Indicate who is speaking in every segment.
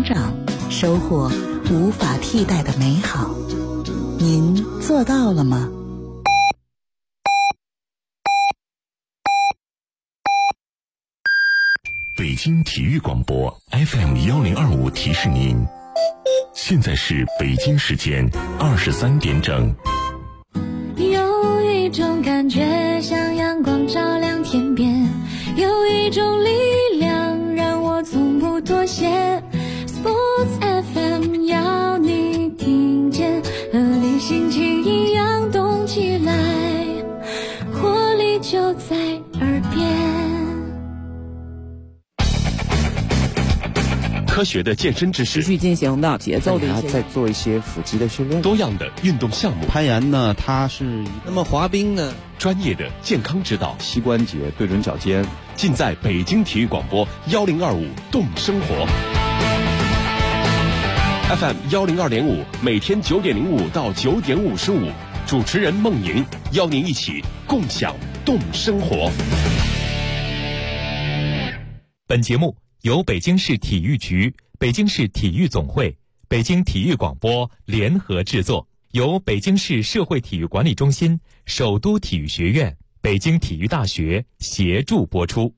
Speaker 1: 长，收获无法替代的美好。您做到了吗？
Speaker 2: 北京体育广播 FM1025 提示您，现在是北京时间23点整。
Speaker 3: 有一种感觉像阳光照亮天边，有一种力量让我从不妥协。 Sports FM 要你听见，和你心情一样动起来，活力就在耳边。
Speaker 2: 科学的健身知识，
Speaker 4: 持续进行的节奏的一些，
Speaker 5: 再做一些腹肌的训练，
Speaker 2: 多样的运动项目。
Speaker 6: 攀岩呢，它是
Speaker 7: 那么滑冰呢，
Speaker 2: 专业的健康指导，
Speaker 6: 膝关节对准脚尖，
Speaker 2: 尽在北京体育广播1025动生活 FM102.5，每天9点05到9点55，主持人孟莹邀您一起共享动生活。
Speaker 8: 本节目由北京市体育局、北京市体育总会、北京体育广播联合制作，由北京市社会体育管理中心、首都体育学院、北京体育大学协助播出。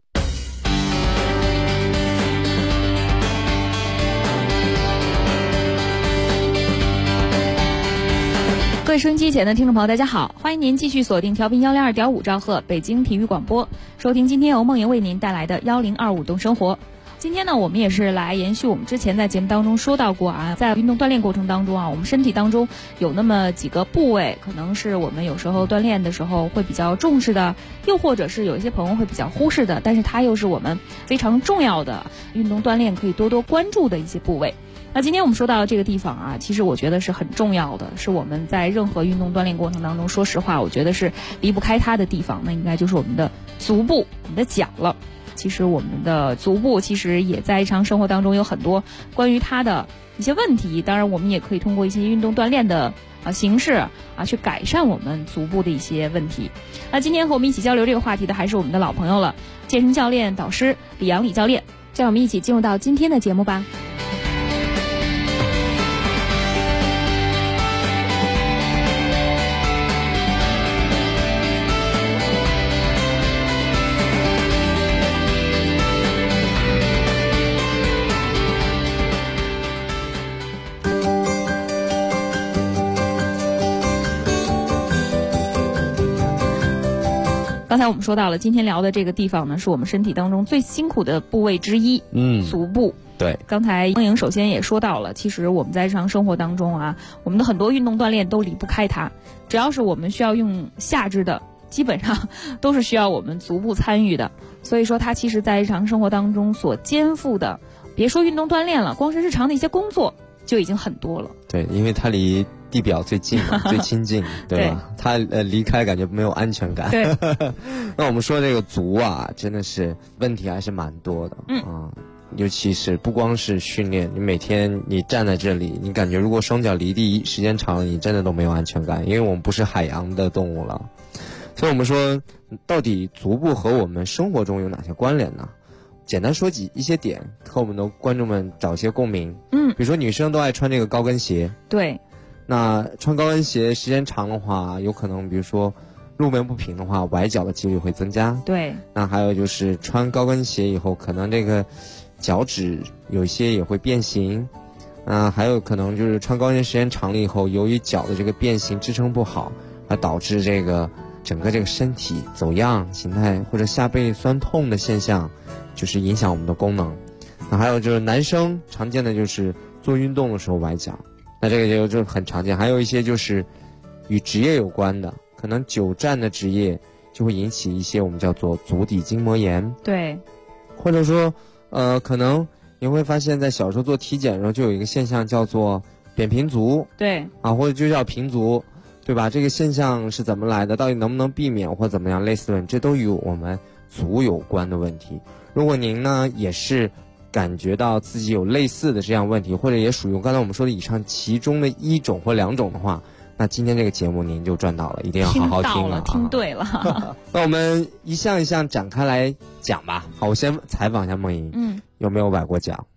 Speaker 9: 各位收音机前的听众朋友，大家好，欢迎您继续锁定调频102.5兆赫北京体育广播，收听今天由梦莹为您带来的1025动生活。今天呢，我们也是来延续我们之前在节目当中说到过啊，在运动锻炼过程当中啊，我们身体当中有那么几个部位，可能是我们有时候锻炼的时候会比较重视的，又或者是有一些朋友会比较忽视的，但是它又是我们非常重要的运动锻炼可以多多关注的一些部位。那今天我们说到的这个地方啊，其实我觉得是很重要的，是我们在任何运动锻炼过程当中，说实话，我觉得是离不开它的地方，那应该就是我们的足部，我们的脚了。其实我们的足部其实也在日常生活当中有很多关于它的一些问题，当然我们也可以通过一些运动锻炼的形式去改善我们足部的一些问题。那今天和我们一起交流这个话题的还是我们的老朋友了，健身教练导师李阳李教练，让我们一起进入到今天的节目吧。刚才我们说到了，今天聊的这个地方呢，是我们身体当中最辛苦的部位之一，足部。
Speaker 5: 对，
Speaker 9: 刚才梦莹首先也说到了，其实我们在日常生活当中啊，我们的很多运动锻炼都离不开它，只要是我们需要用下肢的，基本上都是需要我们足部参与的。所以说它其实在日常生活当中所肩负的，别说运动锻炼了，光是日常的一些工作就已经很多了。
Speaker 5: 对，因为它离地表最近嘛，最亲近，对吧？它离开感觉没有安全感。
Speaker 9: 对。
Speaker 5: 那我们说这个足啊，真的是问题还是蛮多的。尤其是不光是训练，你每天你站在这里，你感觉如果双脚离地时间长了，你真的都没有安全感，因为我们不是海洋的动物了。所以我们说，到底足部和我们生活中有哪些关联呢？简单说一些点，和我们的观众们找一些共鸣。比如说女生都爱穿这个高跟鞋。
Speaker 9: 对。
Speaker 5: 那穿高跟鞋时间长的话，有可能比如说路面不平的话，崴脚的几率会增加。
Speaker 9: 对。
Speaker 5: 那还有就是穿高跟鞋以后，可能这个脚趾有些也会变形。还有可能就是穿高跟鞋时间长了以后，由于脚的这个变形支撑不好，而导致这个整个这个身体走样形态或者下背酸痛的现象，就是影响我们的功能。那还有就是男生常见的就是做运动的时候崴脚。那这个就很常见，还有一些就是与职业有关的，可能久站的职业就会引起一些我们叫做足底筋膜炎。
Speaker 9: 对，
Speaker 5: 或者说可能你会发现在小时候做体检的时候就有一个现象叫做扁平足。
Speaker 9: 对
Speaker 5: 或者就叫平足，对吧？这个现象是怎么来的，到底能不能避免或怎么样，类似的这都与我们足有关的问题。如果您呢也是感觉到自己有类似的这样问题，或者也属于刚才我们说的以上其中的一种或两种的话，那今天这个节目您就赚到了，一定要好好听了，
Speaker 9: 听对了。
Speaker 5: 那我们一项一项展开来讲吧。好，我先采访一下梦莹，有没有崴过脚？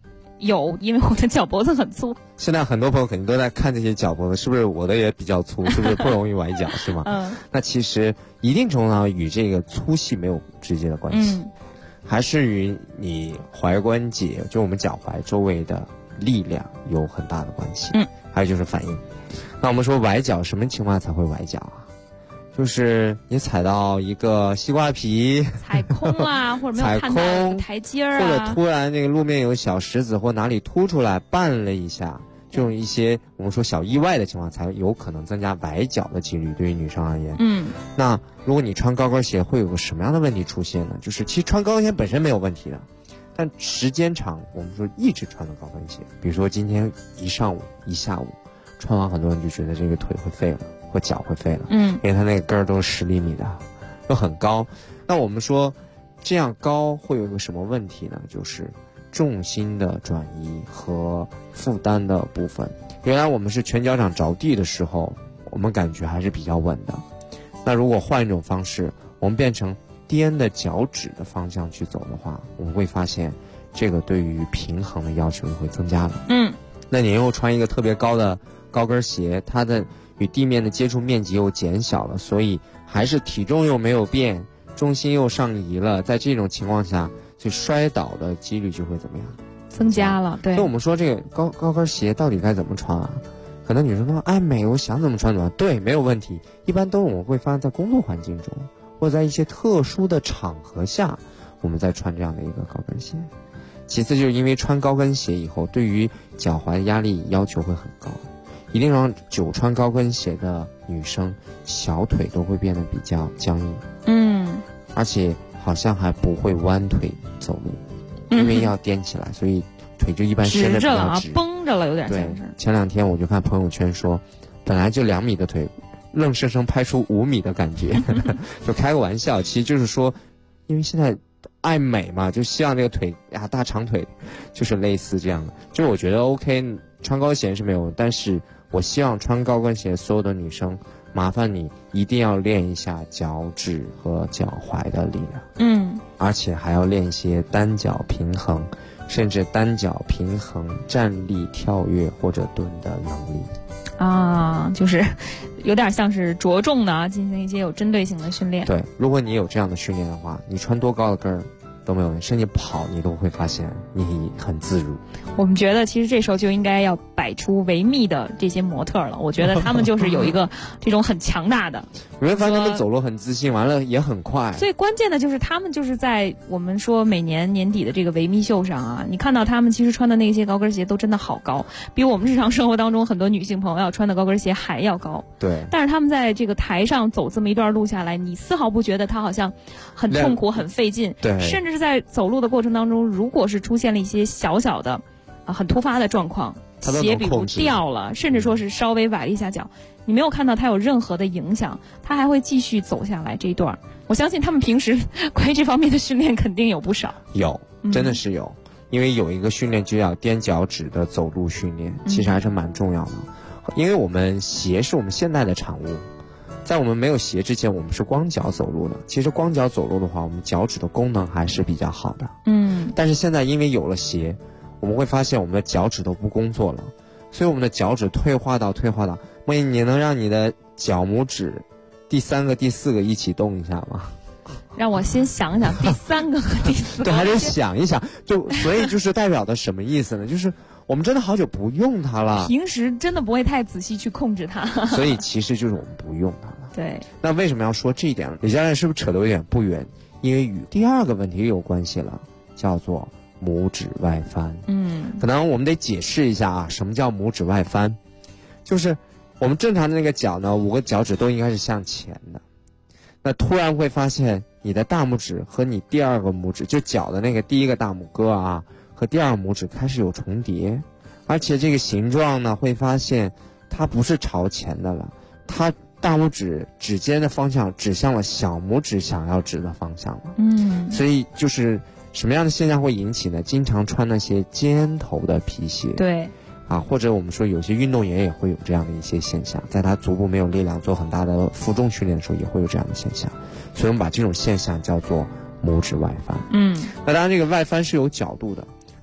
Speaker 9: 有，因为我的脚脖子很粗。
Speaker 5: 现在很多朋友肯定都在看这些脚脖子，是不是我的也比较粗，是不是不容易崴脚，是吗？那其实一定程度上与这个粗细没有直接的关系，还是与你踝关节，就我们脚踝周围的力量有很大的关系。还有就是反应。那我们说崴脚，什么情况才会崴脚啊？就是你踩到一个西瓜皮，
Speaker 9: 踩空啊，或者没有看到台阶啊，
Speaker 5: 或者突然这个路面有小石子或哪里凸出来绊了一下，这种一些我们说小意外的情况，才有可能增加崴脚的几率。对于女生而言，那如果你穿高跟鞋，会有个什么样的问题出现呢？就是其实穿高跟鞋本身没有问题的，但时间长，我们说一直穿的高跟鞋，比如说今天一上午一下午穿完，很多人就觉得这个腿会废了。或脚会废了，因为它那个跟儿都是10厘米的，又很高。那我们说，这样高会有一个什么问题呢？就是重心的转移和负担的部分。原来我们是全脚掌着地的时候，我们感觉还是比较稳的。那如果换一种方式，我们变成颠的脚趾的方向去走的话，我们会发现，这个对于平衡的要求也会增加了。那你又穿一个特别高的高跟鞋，它的与地面的接触面积又减小了，所以还是体重又没有变，重心又上移了，在这种情况下，就摔倒的几率就会怎么样？
Speaker 9: 增加了。对。
Speaker 5: 所以我们说这个高跟鞋到底该怎么穿啊？可能女生说爱美，我想怎么穿怎么穿。对，没有问题。一般都我们会发现在工作环境中，或者在一些特殊的场合下，我们再穿这样的一个高跟鞋。其次就是因为穿高跟鞋以后，对于脚踝的压力要求会很高。一定让久穿高跟鞋的女生小腿都会变得比较僵硬，而且好像还不会弯腿走路，因为要颠起来，所以腿就一般伸得比较直，
Speaker 9: 绷着了，有点像是。
Speaker 5: 对，前2天我就看朋友圈说，本来就2米的腿，愣生生拍出5米的感觉，就开个玩笑，其实就是说，因为现在爱美嘛，就希望这个腿呀大长腿，就是类似这样的。就我觉得 OK， 穿高跟鞋是没有，但是我希望穿高跟鞋所有的女生，麻烦你一定要练一下脚趾和脚踝的力量，而且还要练一些单脚平衡，甚至单脚平衡站立、跳跃或者蹲的能力。
Speaker 9: 就是有点像是着重的进行一些有针对性的训练。
Speaker 5: 对，如果你有这样的训练的话，你穿多高的跟儿都没有问题，甚至跑你都会发现你很自如。
Speaker 9: 我们觉得其实这时候就应该要摆出维密的这些模特了，我觉得他们就是有一个这种很强大的
Speaker 5: 你会发现他们走路很自信，完了也很快。
Speaker 9: 最关键的就是他们就是在我们说每年年底的这个维密秀上啊，你看到他们其实穿的那些高跟鞋都真的好高，比我们日常生活当中很多女性朋友要穿的高跟鞋还要高。
Speaker 5: 对。
Speaker 9: 但是他们在这个台上走这么一段路下来，你丝毫不觉得他好像很痛苦很费劲。
Speaker 5: 对。
Speaker 9: 甚至是在走路的过程当中，如果是出现了一些小小的很突发的状况，鞋比如掉了，甚至说是稍微崴了一下脚，你没有看到它有任何的影响，它还会继续走下来这一段。我相信他们平时关于这方面的训练肯定有不少。
Speaker 5: 有，真的是有，因为有一个训练就叫踮脚趾的走路训练，其实还是蛮重要的。因为我们鞋是我们现代的产物，在我们没有鞋之前，我们是光脚走路的。其实光脚走路的话，我们脚趾的功能还是比较好的。但是现在因为有了鞋，我们会发现我们的脚趾都不工作了，所以我们的脚趾退化到，梦莹，你能让你的脚拇指第3个、第4个一起动一下吗？
Speaker 9: 让我先想想第3个和第4个。
Speaker 5: 对，还得想一想。所以就是代表的什么意思呢？就是我们真的好久不用它了，
Speaker 9: 平时真的不会太仔细去控制它。
Speaker 5: 所以其实就是我们不用它了。
Speaker 9: 对。那
Speaker 5: 为什么要说这一点呢？李教练是不是扯得有点不远？因为与第2个问题有关系了，叫做拇指外翻。可能我们得解释一下啊，什么叫拇指外翻？就是我们正常的那个脚呢，5个脚趾都应该是向前的，那突然会发现你的大拇指和你第2个拇指，就脚的那个第1个大拇哥啊，和第2个拇指开始有重叠，而且这个形状呢，会发现它不是朝前的了，它大拇指指尖的方向指向了小拇指想要指的方向了。所以就是什么样的现象会引起呢？经常穿那些尖头的皮鞋，
Speaker 9: 对，
Speaker 5: 或者我们说有些运动员也会有这样的一些现象，在他足部没有力量做很大的负重训练的时候，也会有这样的现象。所以我们把这种现象叫做拇指外翻。那当然这个外翻是有角度的，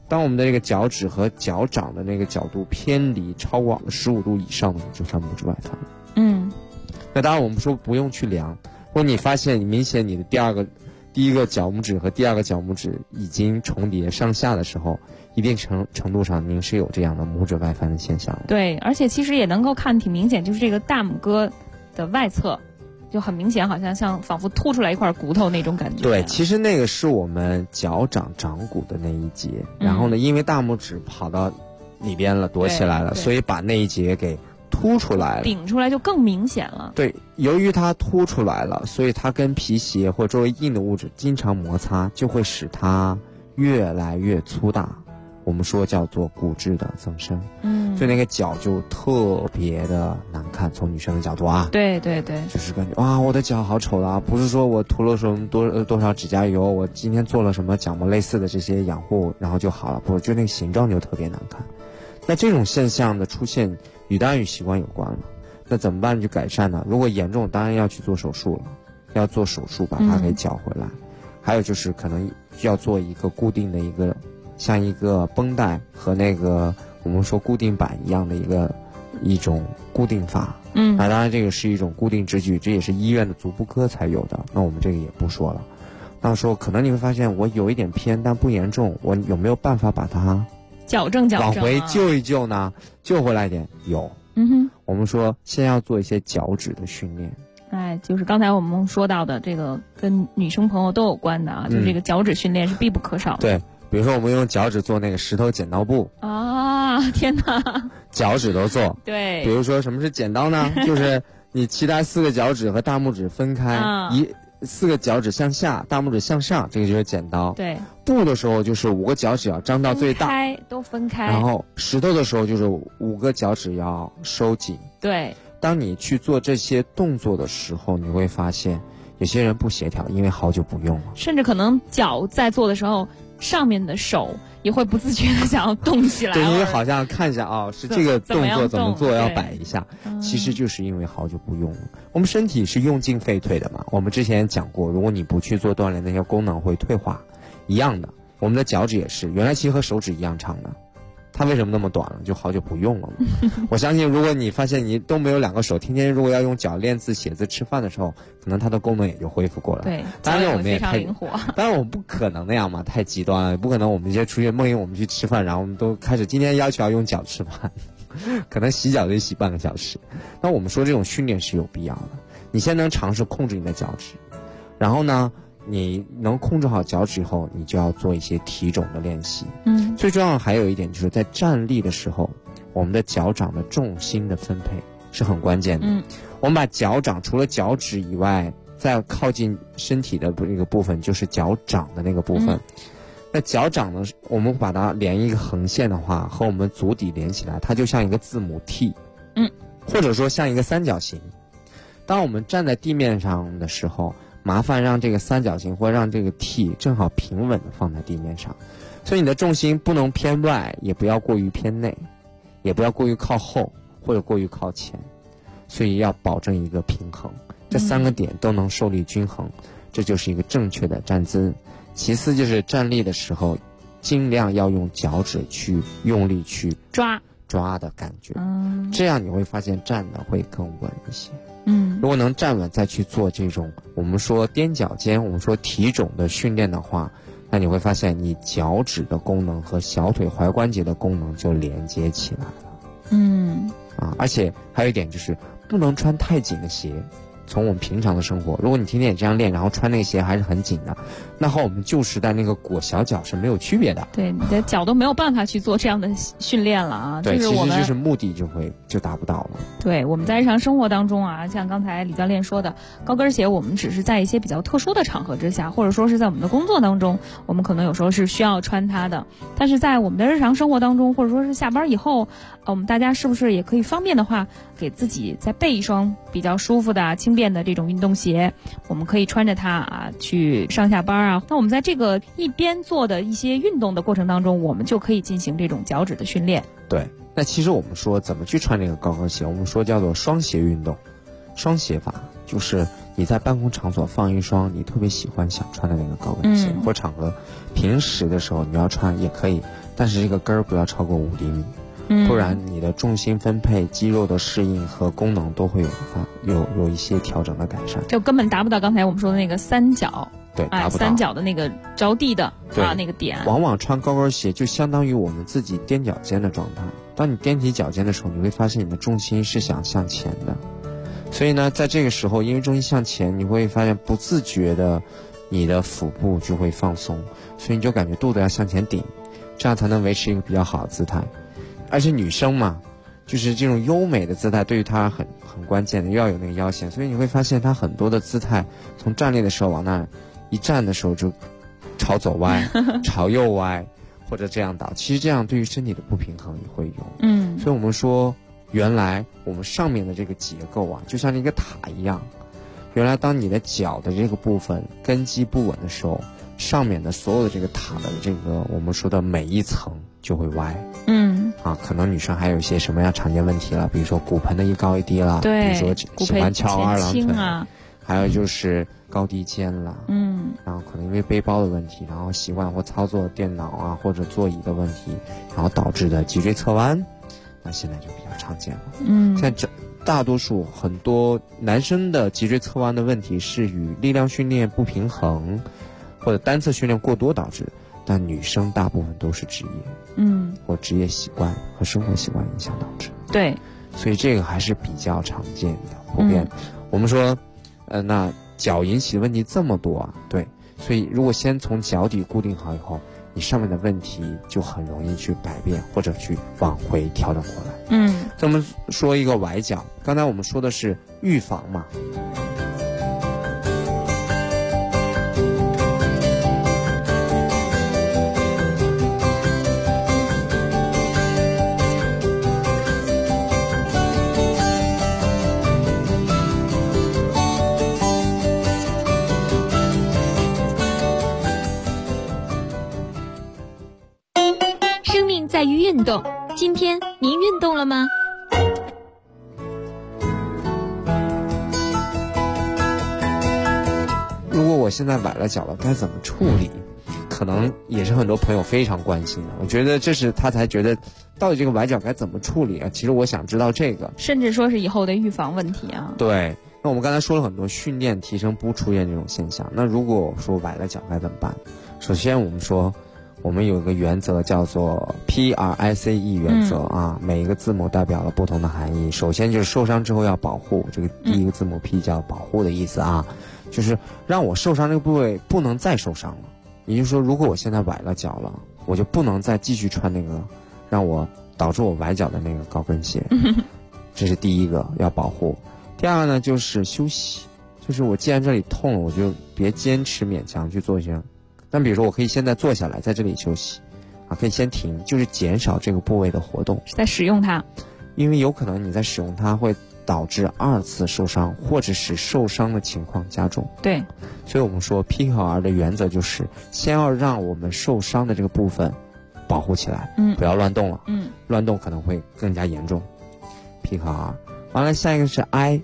Speaker 5: 当我们的这个脚趾和脚掌的那个角度偏离超过15度以上的，就算拇指外翻。那当然我们说不用去量，如果你发现明显你的第一个脚拇指和第二个脚拇指已经重叠上下的时候，一定程度上您是有这样的拇指外翻的现象。
Speaker 9: 对，而且其实也能够看挺明显，就是这个大拇哥的外侧就很明显，好像仿佛凸出来一块骨头那种感觉。
Speaker 5: 对，其实那个是我们脚掌掌骨的那一节，然后呢，因为大拇指跑到里边了，躲起来了，所以把那一节给凸出来了，
Speaker 9: 顶出来就更明显了。
Speaker 5: 对，由于它凸出来了，所以它跟皮鞋或周围硬的物质经常摩擦，就会使它越来越粗大。我们说叫做骨质的增生。所以那个脚就特别的难看，从女生的角度啊。
Speaker 9: 对对对，
Speaker 5: 就是感觉哇，我的脚好丑啦！不是说我涂了什么多少指甲油，我今天做了什么角膜类似的这些养护，然后就好了，不，就那个形状就特别难看。那这种现象的出现，当然与习惯有关了。那怎么办去改善呢？如果严重，当然要去做手术了，要做手术把它给绞回来。还有就是可能要做一个固定的一个，像一个绷带和那个我们说固定板一样的一种固定法。那当然这个是一种固定支具，这也是医院的足部科才有的。那我们这个也不说了。那说可能你会发现我有一点偏，但不严重，我有没有办法把它
Speaker 9: 矫正
Speaker 5: 往回救一救呢？救回来一点有。我们说先要做一些脚趾的训练。
Speaker 9: 就是刚才我们说到的这个跟女生朋友都有关的啊，就是这个脚趾训练是必不可少的。
Speaker 5: 对，比如说我们用脚趾做那个石头剪刀布
Speaker 9: 啊，天哪，
Speaker 5: 脚趾都做。
Speaker 9: 对，
Speaker 5: 比如说什么是剪刀呢？就是你其他4个脚趾和大拇指分开，4个脚趾向下，大拇指向上，这个就是剪刀。
Speaker 9: 对，
Speaker 5: 布的时候就是5个脚趾要张到最大，
Speaker 9: 都分开。
Speaker 5: 然后石头的时候就是5个脚趾要收紧。
Speaker 9: 对，
Speaker 5: 当你去做这些动作的时候，你会发现有些人不协调，因为好久不用了，
Speaker 9: 甚至可能脚在做的时候，上面的手也会不自觉的想要动起来。
Speaker 5: 对，因为好像看一下是这个动作怎么做，要摆一下。其实就是因为好久不用了。我们身体是用进废退的嘛。我们之前讲过，如果你不去做锻炼，那些功能会退化。一样的，我们的脚趾也是，原来其实和手指一样长的。它为什么那么短了？就好久不用了嘛。我相信如果你发现你都没有2个手，天天如果要用脚练字写字吃饭的时候，可能它的功能也就恢复过来。
Speaker 9: 对，
Speaker 5: 当然我们也
Speaker 9: 非常灵活。
Speaker 5: 当然我们不可能那样嘛，太极端了，不可能我们一些出去梦游我们去吃饭，然后我们都开始今天要求要用脚吃饭，可能洗脚得洗半个小时。那我们说这种训练是有必要的。你先能尝试控制你的脚趾，然后呢你能控制好脚趾以后，你就要做一些体踵的练习。最重要的还有一点就是在站立的时候，我们的脚掌的重心的分配是很关键的。我们把脚掌除了脚趾以外，再靠近身体的那个部分就是脚掌的那个部分。那脚掌呢，我们把它连一个横线的话，和我们足底连起来，它就像一个字母 T。或者说像一个三角形。当我们站在地面上的时候，麻烦让这个三角形或让这个 T 正好平稳的放在地面上，所以你的重心不能偏外，也不要过于偏内，也不要过于靠后或者过于靠前，所以要保证一个平衡，这3个点都能受力均衡，这就是一个正确的站姿。其次就是站立的时候，尽量要用脚趾去用力去抓的感觉，这样你会发现站的会更稳一些。如果能站稳再去做这种我们说踮脚尖，我们说体踵的训练的话，那你会发现你脚趾的功能和小腿踝关节的功能就连接起来了。而且还有一点就是不能穿太紧的鞋。从我们平常的生活，如果你天天也这样练，然后穿那个鞋还是很紧的，那和我们旧时代那个裹小脚是没有区别的。
Speaker 9: 对，你的脚都没有办法去做这样的训练了啊。
Speaker 5: 对，
Speaker 9: 就是我们
Speaker 5: 其实就是目的就达不到了。
Speaker 9: 对，我们在日常生活当中啊，像刚才李教练说的，高跟鞋我们只是在一些比较特殊的场合之下，或者说是在我们的工作当中，我们可能有时候是需要穿它的。但是在我们的日常生活当中，或者说是下班以后，我们大家是不是也可以方便的话，给自己再备一双比较舒服的轻便的这种运动鞋，我们可以穿着它啊去上下班啊。那我们在这个一边做的一些运动的过程当中，我们就可以进行这种脚趾的训练。
Speaker 5: 对，那其实我们说怎么去穿这个高跟鞋，我们说叫做双鞋运动。 双鞋法，就是你在办公场所放一双你特别喜欢想穿的那个高跟鞋，或场合平时的时候你要穿也可以，但是这个跟儿不要超过5厘米。不然你的重心分配、肌肉的适应和功能都会有一些调整的改善，
Speaker 9: 就根本达不到刚才我们说的那个三角，
Speaker 5: 对，达不到
Speaker 9: 三角的那个着地的那个点。
Speaker 5: 往往穿高跟鞋就相当于我们自己踮脚尖的状态。当你踮起脚尖的时候，你会发现你的重心是想向前的，所以呢，在这个时候，因为重心向前，你会发现不自觉的你的腹部就会放松，所以你就感觉肚子要向前顶，这样才能维持一个比较好的姿态。而且女生嘛，就是这种优美的姿态对于她很关键的，又要有那个腰线，所以你会发现她很多的姿态，从站立的时候往那一站的时候就朝左歪朝右歪，或者这样倒，其实这样对于身体的不平衡也会有。所以我们说原来我们上面的这个结构啊，就像一个塔一样，原来当你的脚的这个部分根基不稳的时候，上面的所有的这个塔的这个我们说的每一层就会歪。可能女生还有一些什么样常见问题了，比如说骨盆的一高一低了，
Speaker 9: 对，
Speaker 5: 比如说喜欢翘二郎腿
Speaker 9: 啊，
Speaker 5: 还有就是高低肩了，然后可能因为背包的问题，然后习惯或操作电脑啊或者座椅的问题，然后导致的脊椎侧弯，那现在就比较常见了。现在大多数很多男生的脊椎侧弯的问题是与力量训练不平衡或者单侧训练过多导致，但女生大部分都是职业，或职业习惯和生活习惯影响导致。
Speaker 9: 对，
Speaker 5: 所以这个还是比较常见的，普遍。我们说，那脚引起的问题这么多啊，对，所以如果先从脚底固定好以后，你上面的问题就很容易去改变或者去往回调整过来。咱们说一个崴脚，刚才我们说的是预防嘛。
Speaker 3: 在于运动，今天您运动了吗？
Speaker 5: 如果我现在崴了脚了，该怎么处理？可能也是很多朋友非常关心的。我觉得这是他才觉得，到底这个崴脚该怎么处理啊？其实我想知道这个，
Speaker 9: 甚至说是以后的预防问题啊。
Speaker 5: 对，那我们刚才说了很多训练提升不出现这种现象。那如果说崴了脚该怎么办？首先我们说，我们有一个原则叫做 PRICE 原则啊，每一个字母代表了不同的含义。首先就是受伤之后要保护，这个第一个字母 P 叫保护的意思啊，就是让我受伤这个部位不能再受伤了。也就是说，如果我现在崴了脚了，我就不能再继续穿那个让我导致我崴脚的那个高跟鞋。这是第一个要保护。第二呢，就是休息，就是我既然这里痛了，我就别坚持勉强去做一些。但比如说我可以现在坐下来在这里休息啊，可以先停，就是减少这个部位的活动，
Speaker 9: 在使用它，
Speaker 5: 因为有可能你在使用它会导致2次受伤，或者使受伤的情况加重。
Speaker 9: 对，
Speaker 5: 所以我们说 P 和 R 的原则就是先要让我们受伤的这个部分保护起来，不要乱动了，乱动可能会更加严重。P 和 R， 完了下一个是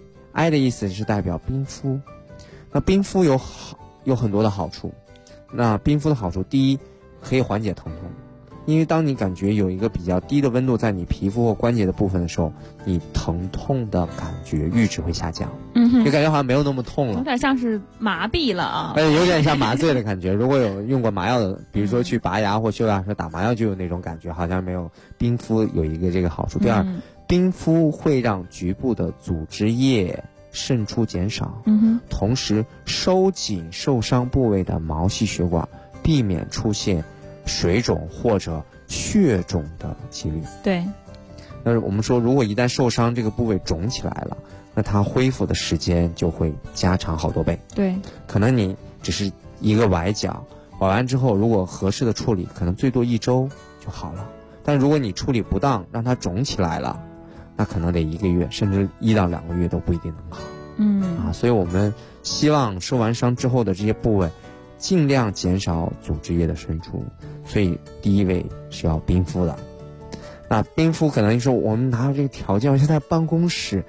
Speaker 5: I 的意思是代表冰敷。那冰敷有很多的好处。那冰敷的好处，第一，可以缓解疼痛，因为当你感觉有一个比较低的温度在你皮肤或关节的部分的时候，你疼痛的感觉阈值会下降，就感觉好像没有那么痛了，
Speaker 9: 有点像是麻痹了啊，
Speaker 5: 有点像麻醉的感觉。如果有用过麻药的，比如说去拔牙或修牙时打麻药就有那种感觉，好像没有。冰敷有一个这个好处。第二，冰敷会让局部的组织液渗出减少，同时收紧受伤部位的毛细血管，避免出现水肿或者血肿的几率。
Speaker 9: 对，
Speaker 5: 那我们说，如果一旦受伤这个部位肿起来了，那它恢复的时间就会加长好多倍。
Speaker 9: 对，
Speaker 5: 可能你只是一个崴脚，崴完之后如果合适的处理，可能最多1周就好了。但如果你处理不当，让它肿起来了，那可能得1个月，甚至1到2个月都不一定能好。所以我们希望受完伤之后的这些部位尽量减少组织液的渗出，所以第一位是要冰敷的。那冰敷可能说我们哪有这个条件？我现在办公室，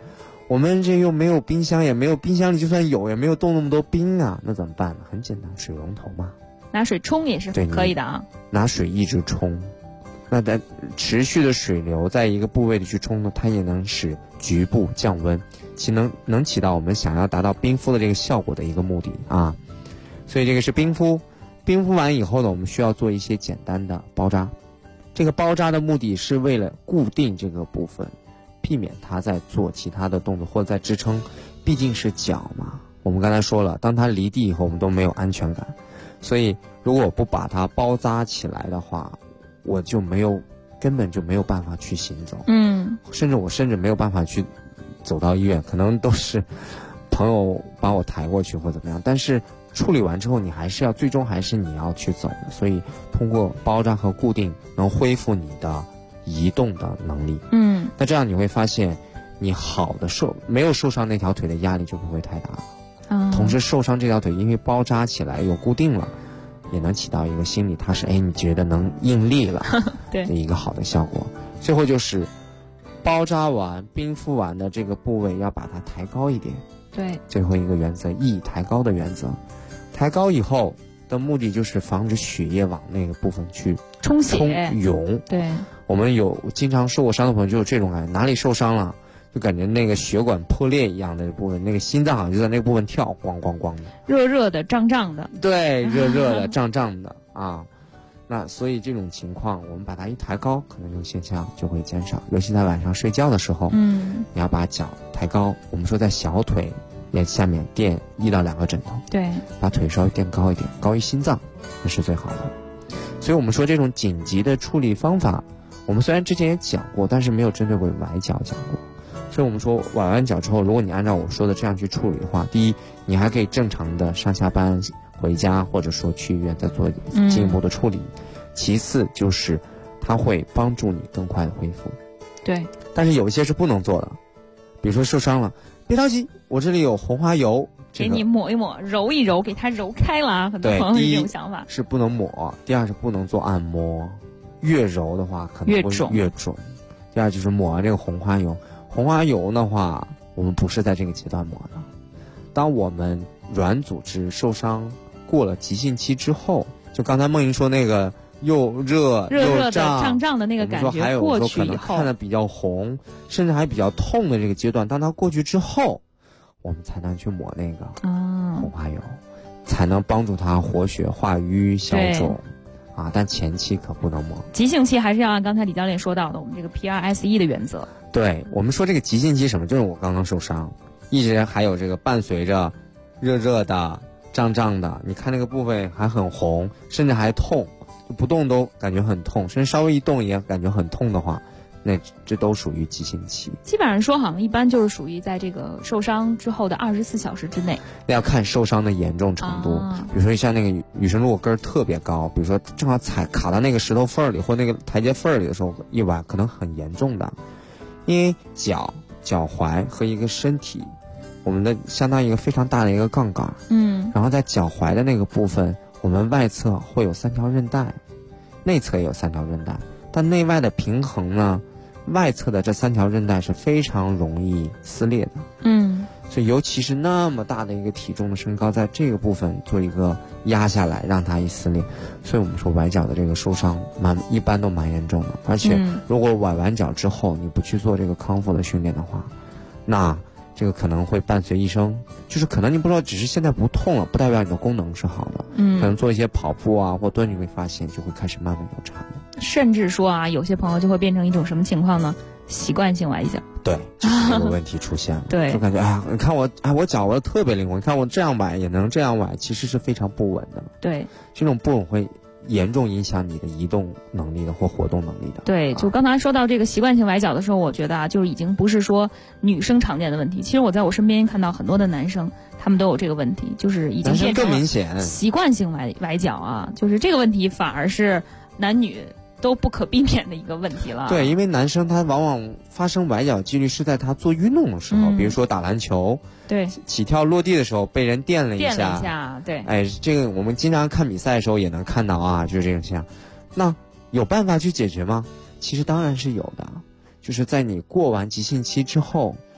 Speaker 5: 我们这又没有冰箱，也没有冰箱里就算有也没有冻那么多冰啊，那怎么办呢？很简单，水龙头嘛，
Speaker 9: 拿水冲也是可以的啊。
Speaker 5: 拿水一直冲，那在持续的水流在一个部位里去冲呢，它也能使局部降温，能起到我们想要达到冰敷的这个效果的一个目的啊。所以这个是冰敷，冰敷完以后呢，我们需要做一些简单的包扎。这个包扎的目的是为了固定这个部分，避免它在做其他的动作或者在支撑，毕竟是脚嘛。我们刚才说了，当它离地以后，我们都没有安全感，所以如果我不把它包扎起来的话，我就根本就没有办法去行走，甚至没有办法去走到医院，可能都是朋友把我抬过去或怎么样。但是处理完之后，最终还是你要去走的，所以通过包扎和固定能恢复你的移动的能力。那这样你会发现，你没有受伤那条腿的压力就不会太大了。同时受伤这条腿因为包扎起来有固定了，也能起到一个心理踏实，你觉得能应力了
Speaker 9: 对
Speaker 5: 的一个好的效果。最后就是包扎完冰敷完的这个部位要把它抬高一点。
Speaker 9: 对，
Speaker 5: 最后一个原则，抬高的原则。抬高以后的目的就是防止血液往那个部分去
Speaker 9: 冲
Speaker 5: 涌。
Speaker 9: 对，我
Speaker 5: 们有经常受过伤的朋友就有这种感觉，哪里受伤了就感觉那个血管破裂一样的部分，那个心脏好像就在那个部分跳，咣咣咣的，
Speaker 9: 热热的胀胀的。对，
Speaker 5: 热热的胀胀的啊。那所以这种情况我们把它一抬高，可能这种现象就会减少。尤其在晚上睡觉的时候，你要把脚抬高，我们说在小腿下面垫1到2个枕头，
Speaker 9: 对，
Speaker 5: 把腿稍微垫高一点，高于心脏，那是最好的。所以我们说这种紧急的处理方法，我们虽然之前也讲过，但是没有针对过崴脚讲过。所以我们说崴完脚之后，如果你按照我说的这样去处理的话，第一，你还可以正常的上下班回家，或者说去医院再做进一步的处理。其次就是它会帮助你更快的恢复。
Speaker 9: 对，
Speaker 5: 但是有一些是不能做的，比如说受伤了，别着急，我这里有红花油，
Speaker 9: 给你抹一抹，揉一揉，给它揉开了啊。很多朋友有这种想法。
Speaker 5: 是不能抹，第二是不能做按摩，越揉的话可能会越肿。第二就是抹完这个红花油，红花油的话，我们不是在这个阶段抹的。当我们软组织受伤过了急性期之后，就刚才梦莹说那个又热又
Speaker 9: 胀胀的那个感觉过去以后，
Speaker 5: 可能看得比较红，甚至还比较痛的这个阶段，当它过去之后，我们才能去抹那个红花油，才能帮助它活血化瘀消肿啊。但前期可不能抹，
Speaker 9: 急性期还是要按刚才李教练说到的我们这个 PRSE 的原则。
Speaker 5: 对，我们说这个急性期什么，就是我刚刚受伤，一直还有这个伴随着热热的胀胀的，你看那个部位还很红，甚至还痛，不动都感觉很痛，甚至稍微一动也感觉很痛的话，那这都属于急性期。
Speaker 9: 基本上说好像一般就是属于在这个受伤之后的24小时之内。
Speaker 5: 那要看受伤的严重程度，比如说像那个女生如果跟儿特别高，比如说正好卡到那个石头缝里或那个台阶缝里的时候，一崴可能很严重的。因为脚踝和一个身体，我们的相当于一个非常大的一个杠杆，然后在脚踝的那个部分，我们外侧会有3条韧带，内侧也有3条韧带，但内外的平衡呢，外侧的这3条韧带是非常容易撕裂的。所以尤其是那么大的一个体重的身高，在这个部分做一个压下来，让它一撕裂。所以我们说崴脚的这个受伤一般都蛮严重的，而且如果崴完脚之后你不去做这个康复的训练的话，那这个可能会伴随一生，就是可能你不知道，只是现在不痛了，不代表你的功能是好的。可能做一些跑步啊或蹲，你会发现就会开始慢慢有差的。
Speaker 9: 甚至说啊，有些朋友就会变成一种什么情况呢？习惯性崴脚。
Speaker 5: 对，就是这个问题出现了。
Speaker 9: 对，
Speaker 5: 就感觉你看我脚我特别灵活，你看我这样崴也能这样崴，其实是非常不稳的。
Speaker 9: 对，
Speaker 5: 这种不稳会严重影响你的移动能力的或活动能力的。
Speaker 9: 对，就刚才说到这个习惯性崴脚的时候，我觉得就是已经不是说女生常见的问题。其实我在我身边看到很多的男生，他们都有这个问题，就是已经变成了习惯性崴脚啊，就是这个问题反而是男女都不可避免的一个问题了。
Speaker 5: 对，因为男生他往往发生崴脚几率是在他做运动的时候，比如说打篮球，
Speaker 9: 对，
Speaker 5: 起跳落地的时候被人垫了一
Speaker 9: 下，对，
Speaker 5: 这个我们经常看比赛的时候也能看到啊，就是这种现象。那有办法去解决吗？其实当然是有的，就是在你过完急性期之后，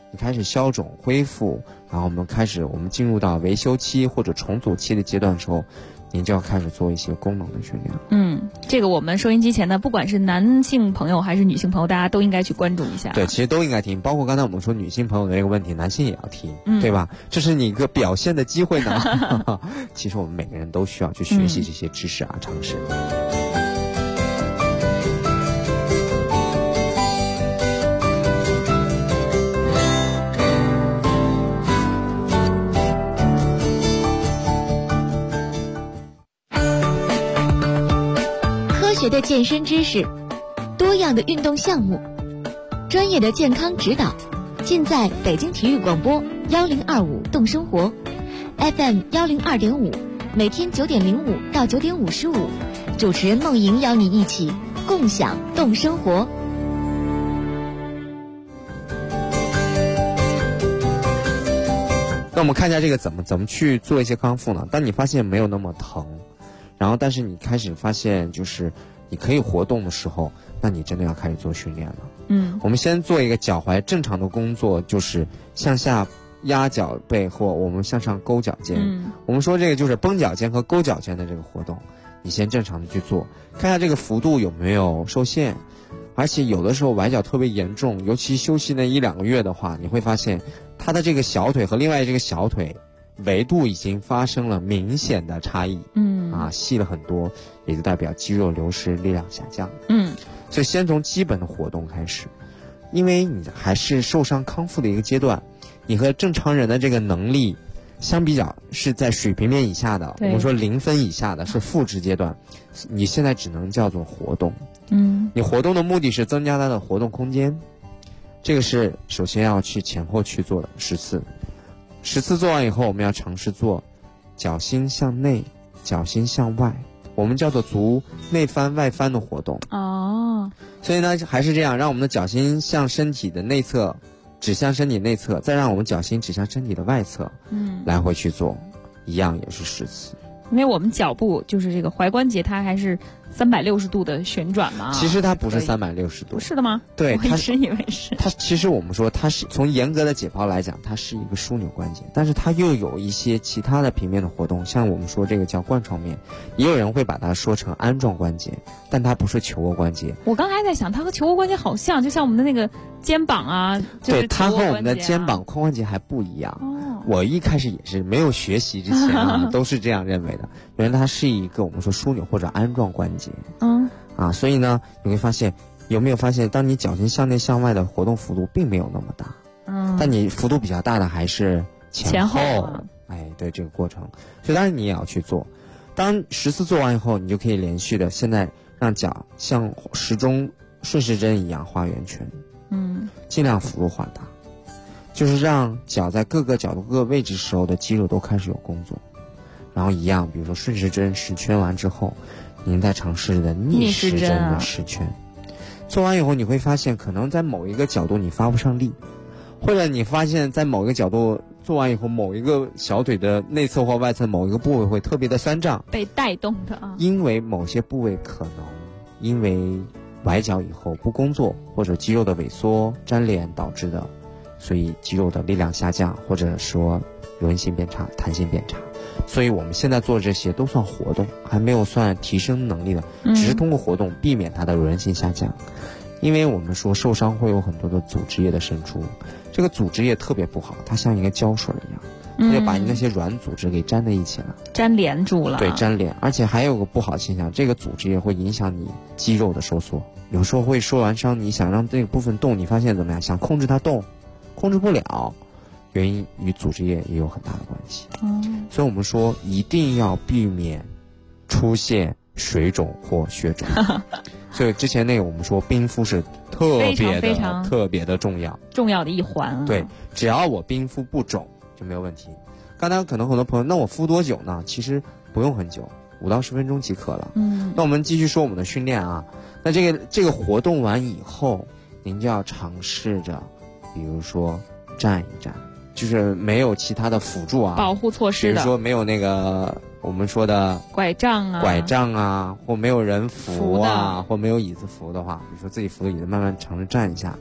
Speaker 5: 你开始消肿恢复，然后我们进入到维修期或者重组期的阶段的时候，您就要开始做一些功能的训练。
Speaker 9: 这个我们收音机前的不管是男性朋友还是女性朋友，大家都应该去关注一下。
Speaker 5: 对，其实都应该听，包括刚才我们说女性朋友的这个问题，男性也要听，对吧？这是你一个表现的机会呢。其实我们每个人都需要去学习这些知识啊，常识。
Speaker 7: 科学的健身知识，多样的运动项目，专业的健康指导，尽在北京体育广播1025动生活 FM 102.5，每天9点05到9点55，主持人梦莹邀你一起共享动生活。
Speaker 5: 那我们看一下这个怎么去做一些康复呢？当你发现没有那么疼，然后但是你开始发现就是你可以活动的时候，那你真的要开始做训练了。我们先做一个脚踝正常的工作，就是向下压脚背或我们向上勾脚尖。我们说这个就是绷脚尖和勾脚尖的这个活动，你先正常的去做，看一下这个幅度有没有受限。而且有的时候崴脚特别严重，尤其休息那1-2个月的话，你会发现他的这个小腿和另外这个小腿维度已经发生了明显的差异，细了很多，也就代表肌肉流失，力量下降。所以先从基本的活动开始，因为你还是受伤康复的一个阶段，你和正常人的这个能力相比较是在水平面以下的，我们说0分以下的是负值阶段，你现在只能叫做活动。你活动的目的是增加它的活动空间，这个是首先要去前后去做的10次。10次做完以后，我们要尝试做脚心向内，脚心向外，我们叫做足内翻外翻的活动。所以呢，还是这样，让我们的脚心向身体的内侧，指向身体内侧，再让我们脚心指向身体的外侧，来回去做，一样也是10次。
Speaker 9: 因为我们脚部就是这个踝关节，它还是360度的旋转嘛。
Speaker 5: 其实它不是360度。
Speaker 9: 不是的吗？
Speaker 5: 对，
Speaker 9: 我一直以为是。
Speaker 5: 它其实我们说它是从严格的解剖来讲，它是一个枢纽关节，但是它又有一些其他的平面的活动，像我们说这个叫冠状面，也有人会把它说成鞍状关节，但它不是球窝关节。
Speaker 9: 我刚才在想，它和球窝关节好像，就像我们的那个肩膀啊，
Speaker 5: 对，它和我们的肩膀髋关节还不一样。我一开始也是没有学习之前都是这样认为的，原来它是一个我们说枢纽或者鞍状关节。所以呢，你会发现，有没有发现，当你脚心向内向外的活动幅度并没有那么大，但你幅度比较大的还是前后。对这个过程，所以当然你也要去做。当10次做完以后，你就可以连续的，现在让脚像时钟顺时针一样画圆圈，尽量幅度画大。就是让脚在各个角度各个位置时候的肌肉都开始有工作，然后一样，比如说顺时针10圈完之后，您再尝试的逆时针的10圈，做完以后你会发现，可能在某一个角度你发不上力，或者你发现在某一个角度做完以后，某一个小腿的内侧或外侧某一个部位会特别的酸胀，
Speaker 9: 被带动的
Speaker 5: 因为某些部位可能因为崴脚以后不工作或者肌肉的萎缩粘连导致的。所以肌肉的力量下降，或者说柔韧性变差，弹性变差。所以我们现在做这些都算活动，还没有算提升能力的，只是通过活动避免它的柔韧性下降。因为我们说受伤会有很多的组织液的渗出，这个组织液特别不好，它像一个胶水一样，它就把你那些软组织给粘在一起了，
Speaker 9: 粘连住了。
Speaker 5: 对，粘连。而且还有个不好的现象，这个组织液会影响你肌肉的收缩，有时候会受完伤，你想让这个部分动，你发现怎么样？想控制它动，控制不了，原因与组织液也有很大的关系。所以我们说一定要避免出现水肿或血肿。所以之前那个我们说冰敷是特别的重要
Speaker 9: 的一环。
Speaker 5: 对，只要我冰敷不肿就没有问题。刚才可能很多朋友，那我敷多久呢？其实不用很久，5到10分钟即可了。那我们继续说我们的训练啊。那这个活动完以后，您就要尝试着比如说站一站，就是没有其他的辅助啊，
Speaker 9: 保护措施的，
Speaker 5: 比如说没有那个我们说的
Speaker 9: 拐杖啊，
Speaker 5: 或没有人扶啊，或没有椅子扶的话，比如说自己扶的椅子，慢慢尝试站一下，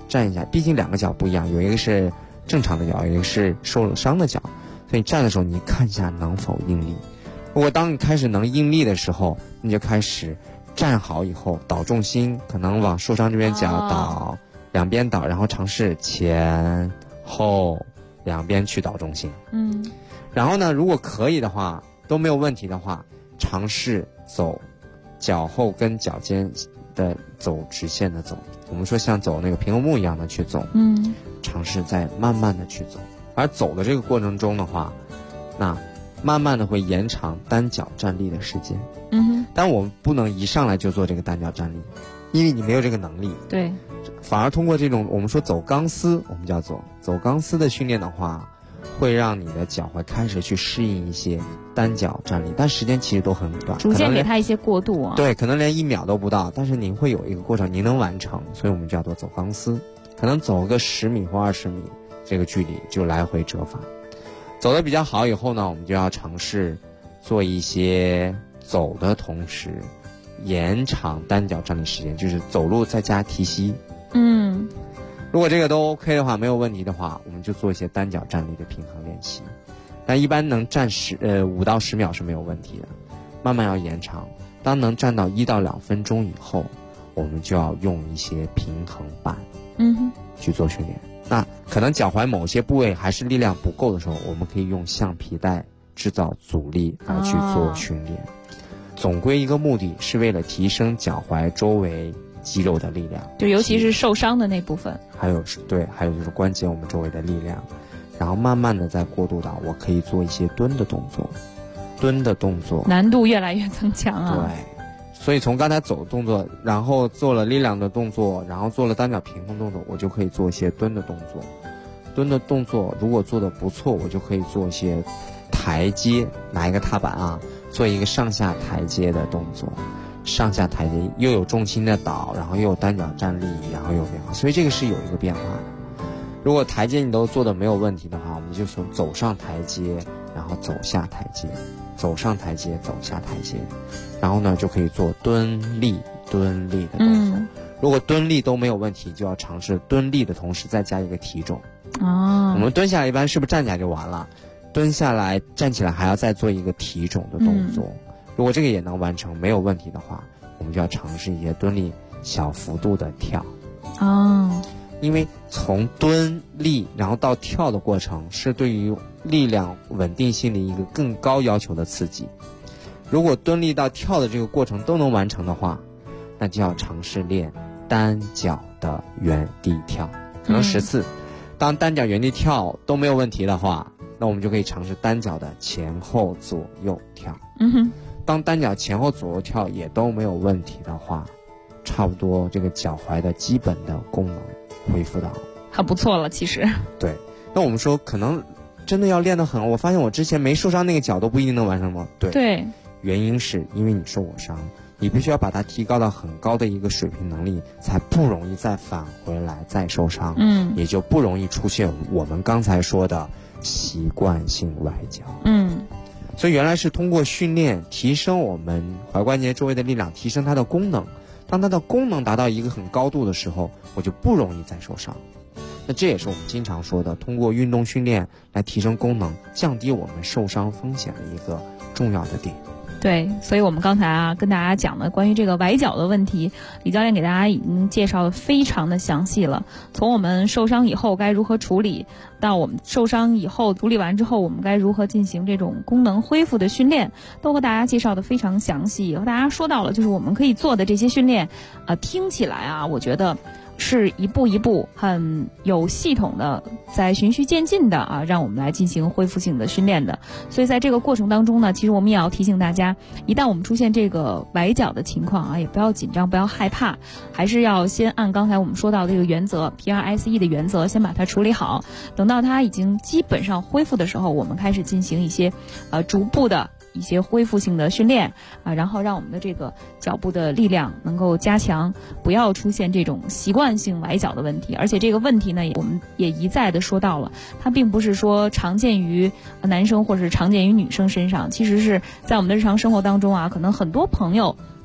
Speaker 5: 站一下，毕竟两个脚不一样，有一个是正常的脚，有一个是受了伤的脚，所以你站的时候你看一下能否应力。如果当你开始能应力的时候，你就开始站好以后导重心，可能往受伤这边脚导，两边导，然后尝试前后两边去导重心。然后呢，如果可以的话，都没有问题的话，尝试走脚后跟脚尖的走直线的走，我们说像走那个平衡木一样的去走，尝试再慢慢的去走。而走的这个过程中的话，那慢慢的会延长单脚站立的时间。但我们不能一上来就做这个单脚站立，因为你没有这个能力。
Speaker 9: 对，
Speaker 5: 反而通过这种我们说走钢丝，我们叫做走钢丝的训练的话，会让你的脚踝开始去适应一些单脚站立，但时间其实都很短，
Speaker 9: 逐渐给它一些过渡啊。
Speaker 5: 对，可能连1秒都不到，但是您会有一个过程，您能完成，所以我们叫做走钢丝。可能走个10米或20米这个距离就来回折返。走得比较好以后呢，我们就要尝试做一些走的同时延长单脚站立时间，就是走路再加提膝。如果这个都 OK 的话，没有问题的话，我们就做一些单脚站立的平衡练习。但一般能站5到10秒是没有问题的，慢慢要延长。当能站到1到2分钟以后，我们就要用一些平衡板去做训练。那可能脚踝某些部位还是力量不够的时候，我们可以用橡皮带制造阻力来去做训练。总归一个目的是为了提升脚踝周围肌肉的力量，
Speaker 9: 就尤其是受伤的那部分，
Speaker 5: 还有就是关节我们周围的力量，然后慢慢的再过渡到我可以做一些蹲的动作，
Speaker 9: 难度越来越增强啊。
Speaker 5: 对，所以从刚才走的动作，然后做了力量的动作，然后做了单脚平衡动作，我就可以做一些蹲的动作。蹲的动作如果做的不错，我就可以做一些台阶，拿一个踏板啊，做一个上下台阶的动作。上下台阶又有重心的倒，然后又有单脚站立，然后又变化，所以这个是有一个变化的。如果台阶你都做的没有问题的话，我们就从走上台阶，然后走下台阶，走上台阶，走下台阶，然后呢就可以做蹲立的动作。如果蹲立都没有问题，就要尝试蹲立的同时再加一个体重。我们蹲下来一般是不是站起来就完了？蹲下来站起来还要再做一个体重的动作。如果这个也能完成没有问题的话，我们就要尝试一些蹲立小幅度的跳。因为从蹲立然后到跳的过程是对于力量稳定性的一个更高要求的刺激。如果蹲立到跳的这个过程都能完成的话，那就要尝试练单脚的原地跳，可能10次。当单脚原地跳都没有问题的话，那我们就可以尝试单脚的前后左右跳。当单脚前后左右跳也都没有问题的话，差不多这个脚踝的基本的功能恢复到
Speaker 9: 很不错了。其实
Speaker 5: 对，那我们说可能真的要练得很，我发现我之前没受伤那个脚都不一定能完成吗？对，原因是因为你受过伤，你必须要把它提高到很高的一个水平能力，才不容易再返回来再受伤，也就不容易出现我们刚才说的习惯性崴脚。所以原来是通过训练提升我们踝关节周围的力量，提升它的功能。当它的功能达到一个很高度的时候，我就不容易再受伤。那这也是我们经常说的，通过运动训练来提升功能，降低我们受伤风险的一个重要的点。
Speaker 9: 对，所以我们刚才跟大家讲的关于这个崴脚的问题，李教练给大家已经介绍的非常的详细了。从我们受伤以后该如何处理，到我们受伤以后处理完之后我们该如何进行这种功能恢复的训练，都和大家介绍的非常详细。和大家说到了就是我们可以做的这些训练，听起来啊，我觉得是一步一步很有系统的，在循序渐进的让我们来进行恢复性的训练的。所以在这个过程当中呢，其实我们也要提醒大家，一旦我们出现这个崴脚的情况也不要紧张，不要害怕，还是要先按刚才我们说到的这个原则 PRICE 的原则先把它处理好。等到它已经基本上恢复的时候，我们开始进行一些逐步的一些恢复性的训练然后让我们的这个脚部的力量能够加强，不要出现这种习惯性崴脚的问题。而且这个问题呢，我们也一再的说到了，它并不是说常见于男生或者是常见于女生身上，其实是在我们的日常生活当中可能很多朋友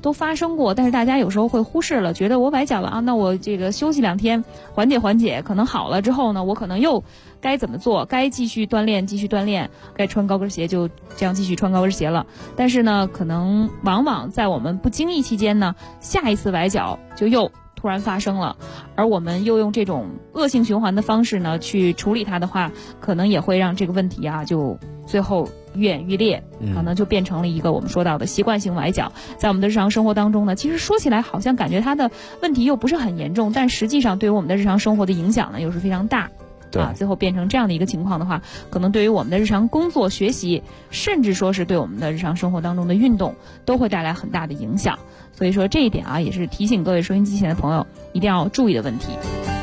Speaker 9: 都发生过，但是大家有时候会忽视了，觉得我崴脚了啊，那我这个休息2天缓解，可能好了之后呢，我可能又该怎么做？该继续锻炼，该穿高跟鞋就这样继续穿高跟鞋了。但是呢，可能往往在我们不经意期间呢，下一次崴脚就又突然发生了，而我们又用这种恶性循环的方式呢去处理它的话，可能也会让这个问题啊就最后愈演愈烈，可能就变成了一个我们说到的习惯性崴脚。在我们的日常生活当中呢，其实说起来好像感觉它的问题又不是很严重，但实际上对于我们的日常生活的影响呢又是非常大。最后变成这样的一个情况的话，可能对于我们的日常工作、学习，甚至说是对我们的日常生活当中的运动，都会带来很大的影响。所以说这一点啊，也是提醒各位收音机前的朋友一定要注意的问题。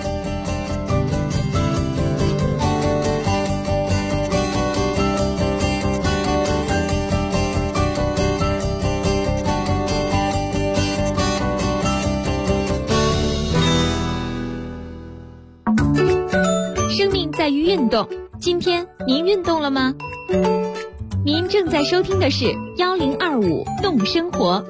Speaker 7: 生命在于运动，今天您运动了吗？您正在收听的是1025动生活。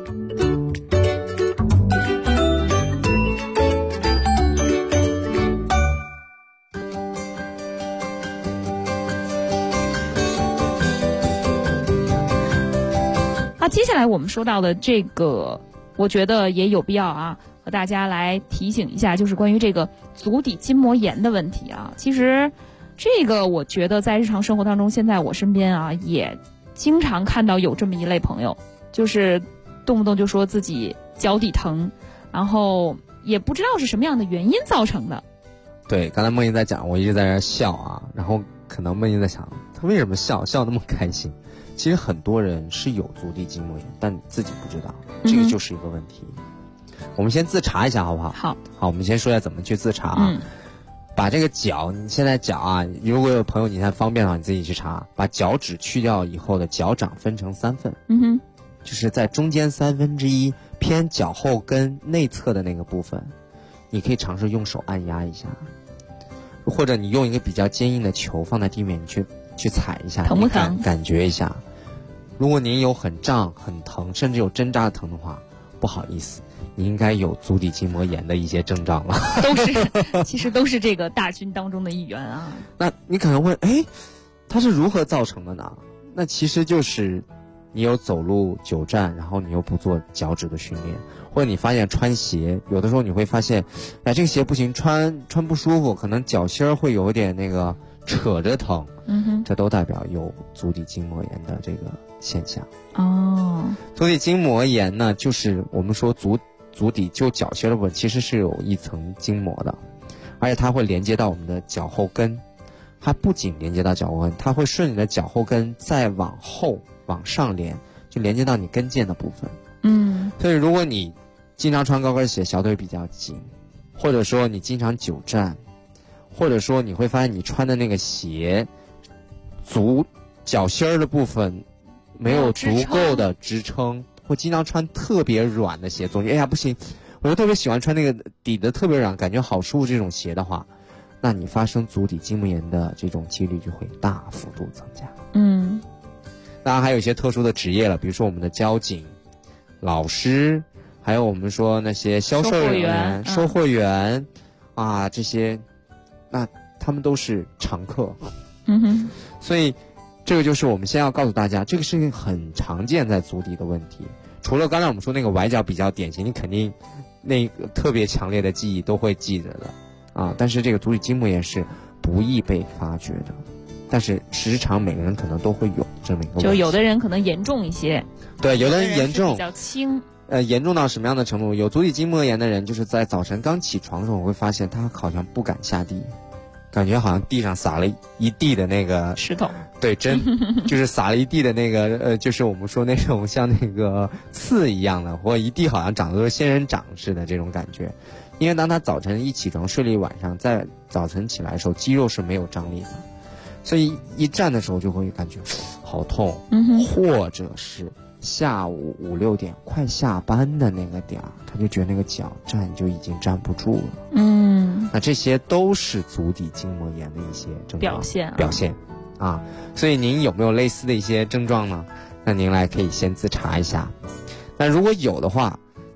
Speaker 9: 接下来我们说到的这个，我觉得也有必要啊，和大家来提醒一下，就是关于这个足底筋膜炎的问题啊。其实这个我觉得在日常生活当中，现在我身边啊也经常看到有这么一类朋友，就是动不动就说自己脚底疼，然后也不知道是什么样的原因造成的。
Speaker 5: 对，刚才梦莹在讲，我一直在这笑啊，然后可能梦莹在想，他为什么笑那么开心？其实很多人是有足底筋膜炎，但自己不知道，这个就是一个问题。我们先自查一下好不好？好，我们先说一下怎么去自查啊。把这个脚，你现在脚啊，如果有朋友你现在方便的话，你自己去查，把脚趾去掉以后的脚掌分成3份。就是在中间1/3偏脚后跟内侧的那个部分，你可以尝试用手按压一下，或者你用一个比较坚硬的球放在地面，你去踩一下，
Speaker 9: 疼不疼？
Speaker 5: 感觉一下。如果您有很胀、很疼，甚至有针扎的疼的话，不好意思，你应该有足底筋膜炎的一些症状了。
Speaker 9: 其实都是这个大军当中的一员啊。
Speaker 5: 那你可能问，它是如何造成的呢？那其实就是你有走路久站，然后你又不做脚趾的训练，或者你发现穿鞋，有的时候你会发现，这个鞋不行，穿不舒服，可能脚心会有点那个扯着疼，这都代表有足底筋膜炎的这个现象。足底筋膜炎呢，就是我们说足底就脚心的部分其实是有一层筋膜的，而且它会连接到我们的脚后跟。它不仅连接到脚后跟，它会顺你的脚后跟再往后往上连，就连接到你跟腱的部分。所以如果你经常穿高跟鞋，小腿比较紧，或者说你经常久站，或者说你会发现你穿的那个鞋脚心的部分没有足够的支撑，或经常穿特别软的鞋，总觉得不行，我就特别喜欢穿那个底的特别软，感觉好舒服这种鞋的话，那你发生足底筋膜炎的这种几率就会大幅度增加。当然还有一些特殊的职业了，比如说我们的交警、老师，还有我们说那些销售人员、售货员啊，这些，那他们都是常客。所以这个就是我们先要告诉大家，这个是很常见在足底的问题。除了刚才我们说那个崴脚比较典型，你肯定那个特别强烈的记忆都会记着的啊。但是这个足底筋膜炎是不易被发觉的，但是时常每个人可能都会有这么一个问题。
Speaker 9: 就有的人可能严重一些，
Speaker 5: 对，有的人严重，
Speaker 9: 比较轻。
Speaker 5: 严重到什么样的程度？有足底筋膜炎的人，就是在早晨刚起床的时候，我会发现他好像不敢下地，感觉好像地上撒了一地的那个
Speaker 9: 石头，
Speaker 5: 对，就是撒了一地的那个就是我们说那种像那个刺一样的，或一地好像长得都是仙人掌似的这种感觉。因为当他早晨一起床睡了一晚上，在早晨起来的时候，肌肉是没有张力的，所以一站的时候就会感觉好痛，或者是下午5、6点快下班的那个点儿，他就觉得那个脚站就已经站不住了。那这些都是足底筋膜炎的一些症状表现啊。所以您有没有类似的一些症状呢？那您可以先自查一下。那如果有的话，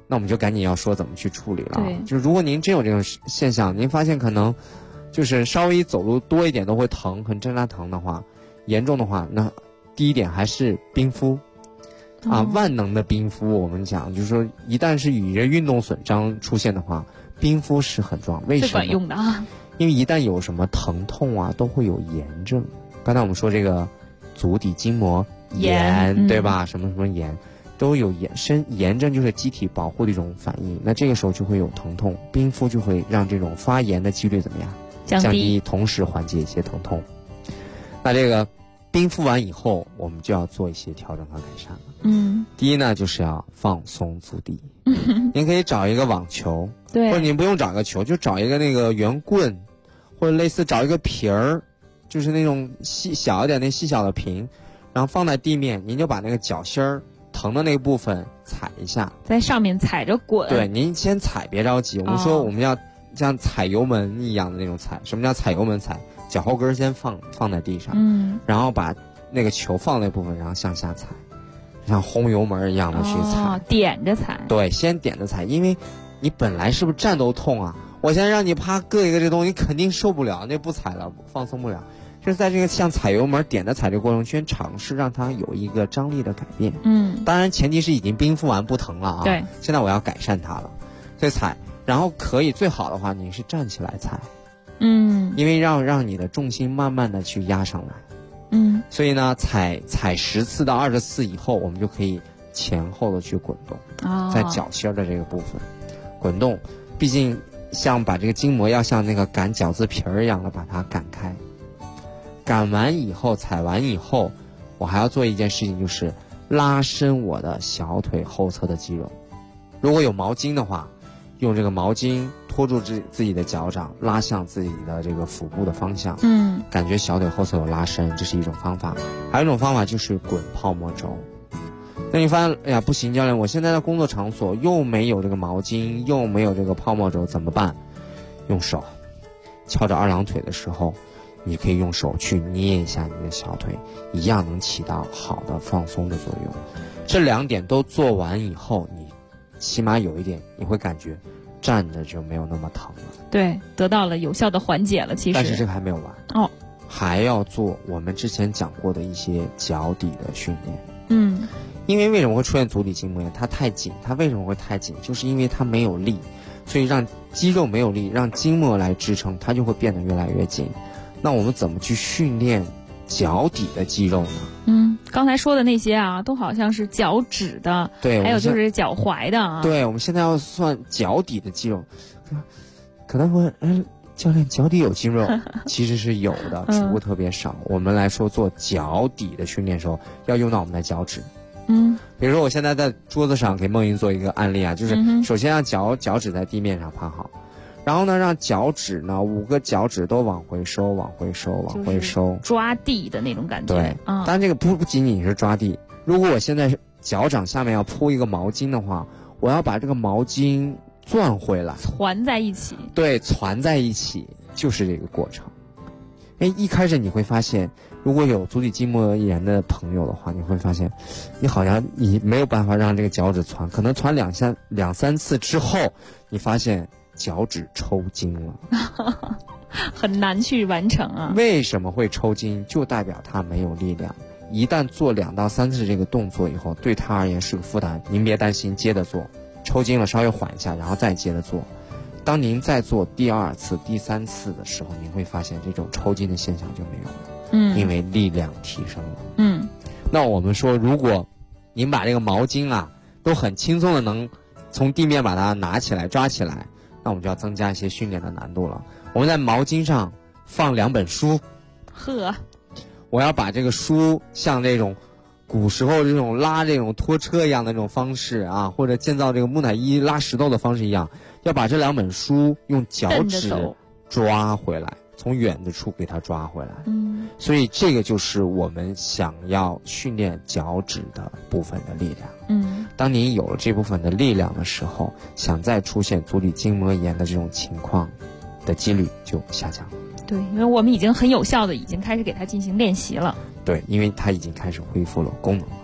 Speaker 5: 那我们就赶紧要说怎么去处理了。
Speaker 9: 对，
Speaker 5: 就如果您真有这种现象，您发现可能就是稍微走路多一点都会疼，很针扎疼的话，严重的话，那第一点还是冰敷。万能的冰敷，我们讲就是说，一旦是与运动损伤出现的话，冰敷是很重要。为什么？
Speaker 9: 最管用的啊！
Speaker 5: 因为一旦有什么疼痛啊，都会有炎症。刚才我们说这个足底筋膜炎，对吧？什么什么炎，都有炎症，就是机体保护的一种反应。那这个时候就会有疼痛，冰敷就会让这种发炎的几率怎么样？降低，同时缓解一些疼痛。那这个冰敷完以后，我们就要做一些调整和改善了。第一呢，就是要放松足底。您可以找一个网球，
Speaker 9: 对，
Speaker 5: 或者您不用找一个球，就找一个那个圆棍，或者类似找一个瓶儿，就是那种小一点那细小的瓶，然后放在地面，您就把那个脚心儿疼的那个部分踩一下，
Speaker 9: 在上面踩着滚。
Speaker 5: 对，您先踩，别着急。我们说我们要像踩油门一样的那种踩。什么叫踩油门踩？脚后跟先放在地上，然后把那个球放那部分，然后向下踩，像轰油门一样的去踩，
Speaker 9: 点着踩。
Speaker 5: 对，先点着踩，因为你本来是不是站都痛啊？我现在让你啪硌一个这东西，你肯定受不了，那不踩了，放松不了。就是在这个像踩油门点着踩这个过程中，先尝试让它有一个张力的改变。当然前提是已经冰敷完不疼了啊。
Speaker 9: 对，
Speaker 5: 现在我要改善它了，所以踩，然后可以最好的话，你是站起来踩。因为让你的重心慢慢的去压上来。所以呢，踩10次到20次以后，我们就可以前后的去滚动，在脚心的这个部分滚动。毕竟像把这个筋膜要像那个擀饺子皮儿一样的把它擀开。擀完以后，踩完以后，我还要做一件事情，就是拉伸我的小腿后侧的肌肉。如果有毛巾的话，用这个毛巾托住自己的脚掌，拉向自己的这个腹部的方向，感觉小腿后侧有拉伸，这是一种方法。还有一种方法就是滚泡沫轴。那你发现，哎呀，不行，教练，我现在的工作场所又没有这个毛巾，又没有这个泡沫轴，怎么办？用手翘着二郎腿的时候，你可以用手去捏一下你的小腿，一样能起到好的放松的作用。这2点都做完以后，你起码有一点，你会感觉站着就没有那么疼了。
Speaker 9: 对，得到了有效的缓解了。其实，
Speaker 5: 但是这个还没有完还要做我们之前讲过的一些脚底的训练。因为为什么会出现足底筋膜炎？它太紧，它为什么会太紧？就是因为它没有力，所以让肌肉没有力，让筋膜来支撑，它就会变得越来越紧。那我们怎么去训练脚底的肌肉呢？
Speaker 9: 刚才说的那些啊，都好像是脚趾的，
Speaker 5: 对，
Speaker 9: 还有就是脚踝的啊。
Speaker 5: 对，我们现在要算脚底的肌肉，可能会教练脚底有肌肉，其实是有的，只不过特别少。我们来说做脚底的训练的时候，要用到我们的脚趾。比如说我现在在桌子上给梦莹做一个案例啊，就是首先让脚趾在地面上趴好，然后呢让脚趾呢5个脚趾都往回收，往回收，往回收，
Speaker 9: 抓地的那种感觉。
Speaker 5: 对，当然这个不仅仅是抓地。如果我现在脚掌下面要铺一个毛巾的话，我要把这个毛巾攥回来，
Speaker 9: 攒在一起。对，
Speaker 5: 攒在一起，就是这个过程。一开始你会发现，如果有足底筋膜炎的朋友的话，你会发现，你好像你没有办法让这个脚趾攒，可能攒两三次之后，你发现脚趾抽筋了，
Speaker 9: 很难去完成啊。
Speaker 5: 为什么会抽筋？就代表它没有力量。一旦做2到3次这个动作以后，对他而言是个负担。您别担心，接着做，抽筋了稍微缓一下，然后再接着做。当您再做第2次、第3次的时候，您会发现这种抽筋的现象就没有了，因为力量提升了。那我们说，如果您把这个毛巾啊都很轻松的能从地面把它拿起来、抓起来，那我们就要增加一些训练的难度了。我们在毛巾上放2本书，我要把这个书像这种古时候这种拉这种拖车一样的这种方式啊，或者建造这个木乃伊拉石头的方式一样，要把这2本书用脚趾抓回来，从远的处给它抓回来。所以这个就是我们想要训练脚趾的部分的力量。当您有了这部分的力量的时候，想再出现足底筋膜炎的这种情况的几率就下降了。
Speaker 9: 对，因为我们已经很有效的已经开始给它进行练习了。
Speaker 5: 对，因为它已经开始恢复了功能了。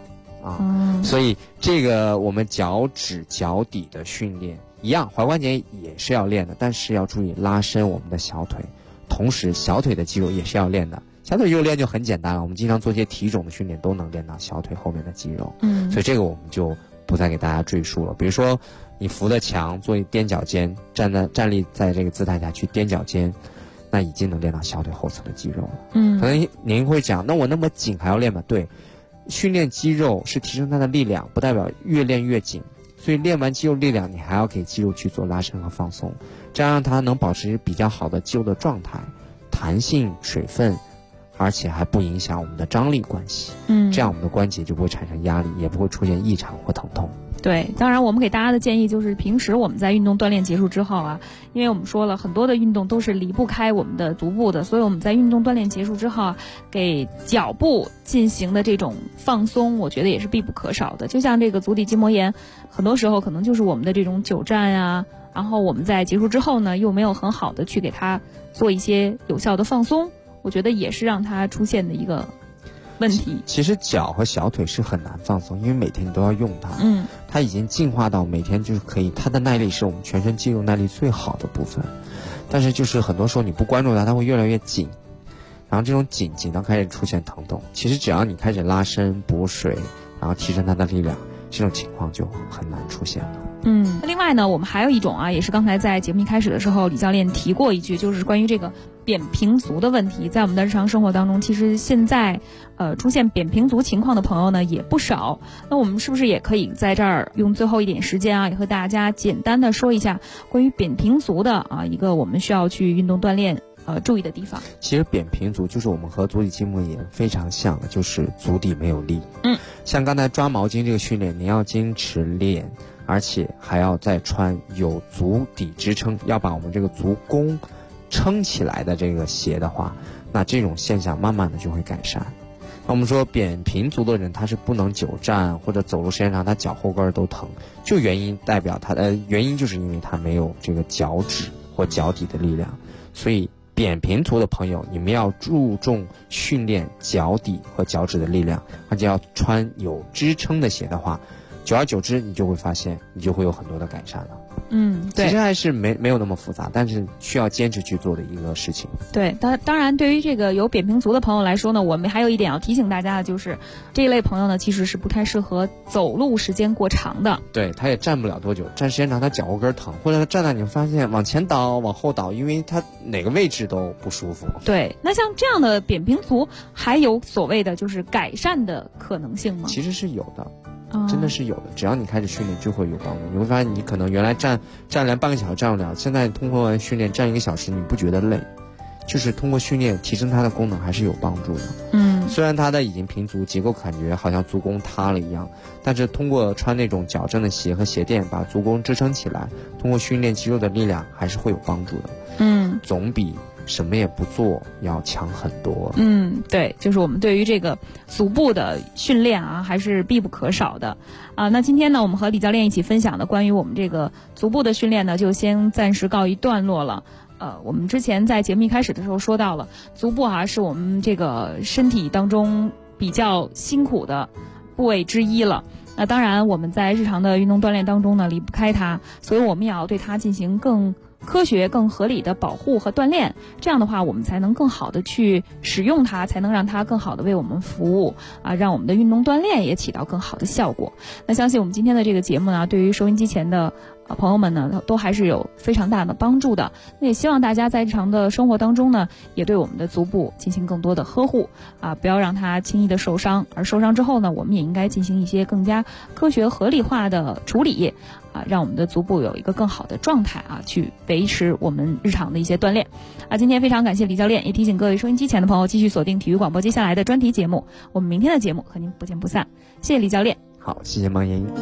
Speaker 5: 啊。所以这个我们脚趾脚底的训练一样，踝关节也是要练的，但是要注意拉伸我们的小腿，同时小腿的肌肉也是要练的。小腿肌肉练就很简单了，我们经常做些体踵的训练都能练到小腿后面的肌肉。所以这个我们就不再给大家赘述了。比如说你扶着墙做踮脚尖，站立在这个姿态下去踮脚尖，那已经能练到小腿后侧的肌肉了。可能您会讲，那我那么紧还要练吗？对，训练肌肉是提升它的力量，不代表越练越紧。所以练完肌肉力量，你还要给肌肉去做拉伸和放松，这样让它能保持比较好的肌肉的状态、弹性、水分，而且还不影响我们的张力关系。这样我们的关节就不会产生压力，也不会出现异常或疼痛。
Speaker 9: 对，当然我们给大家的建议就是平时我们在运动锻炼结束之后啊，因为我们说了很多的运动都是离不开我们的足部的，所以我们在运动锻炼结束之后啊，给脚部进行的这种放松，我觉得也是必不可少的。就像这个足底筋膜炎，很多时候可能就是我们的这种久站呀，然后我们在结束之后呢，又没有很好的去给它做一些有效的放松，我觉得也是让它出现的一个问题。
Speaker 5: 其实脚和小腿是很难放松，因为每天你都要用它。它已经进化到每天就是可以，它的耐力是我们全身肌肉耐力最好的部分。但是就是很多时候你不关注它，它会越来越紧，然后这种紧到开始出现疼痛。其实只要你开始拉伸、补水，然后提升它的力量，这种情况就很难出现了。
Speaker 9: 另外呢，我们还有一种啊，也是刚才在节目一开始的时候，李教练提过一句，就是关于这个扁平足的问题。在我们的日常生活当中，其实现在出现扁平足情况的朋友呢也不少。那我们是不是也可以在这儿用最后一点时间啊，也和大家简单的说一下关于扁平足的一个我们需要去运动锻炼注意的地方？
Speaker 5: 其实扁平足就是我们和足底筋膜炎非常像的，就是足底没有力。像刚才抓毛巾这个训练，你要坚持练，而且还要再穿有足底支撑，要把我们这个足弓撑起来的这个鞋的话，那这种现象慢慢的就会改善。那我们说扁平足的人，他是不能久站或者走路时间长，他脚后跟都疼，就原因就是因为他没有这个脚趾或脚底的力量。所以扁平足的朋友，你们要注重训练脚底和脚趾的力量，而且要穿有支撑的鞋的话，久而久之你就会发现你就会有很多的改善了。
Speaker 9: 对，
Speaker 5: 其实还是没有那么复杂，但是需要坚持去做的一个事情。
Speaker 9: 对，当然对于这个有扁平足的朋友来说呢，我们还有一点要提醒大家的，就是这一类朋友呢其实是不太适合走路时间过长的。
Speaker 5: 对，他也站不了多久，站时间长他脚后跟疼，或者他站那你发现往前倒往后倒，因为他哪个位置都不舒服。
Speaker 9: 对，那像这样的扁平足还有所谓的就是改善的可能性吗？
Speaker 5: 其实是有的，真的是有的，只要你开始训练就会有帮助。你会发现你可能原来站连半个小时站不了，现在通过训练站1个小时你不觉得累，就是通过训练提升它的功能还是有帮助的。虽然它的已经平足，结构感觉好像足弓塌了一样，但是通过穿那种矫正的鞋和鞋垫把足弓支撑起来，通过训练肌肉的力量还是会有帮助的。总比什么也不做要强很多。
Speaker 9: 对，就是我们对于这个足部的训练啊，还是必不可少的那今天呢，我们和李教练一起分享的关于我们这个足部的训练呢，就先暂时告一段落了。我们之前在节目一开始的时候说到了，足部是我们这个身体当中比较辛苦的部位之一了。那当然，我们在日常的运动锻炼当中呢，离不开它，所以我们也要对它进行更科学、更合理的保护和锻炼。这样的话，我们才能更好的去使用它，才能让它更好的为我们服务让我们的运动锻炼也起到更好的效果。那相信我们今天的这个节目呢，对于收音机前的朋友们呢，都还是有非常大的帮助的。那也希望大家在日常的生活当中呢，也对我们的足部进行更多的呵护不要让它轻易的受伤。而受伤之后呢，我们也应该进行一些更加科学合理化的处理让我们的足部有一个更好的状态去维持我们日常的一些锻炼今天非常感谢李教练，也提醒各位收音机前的朋友继续锁定体育广播接下来的专题节目。我们明天的节目和您不见不散。谢谢李教练。
Speaker 5: 好，谢谢孟莹。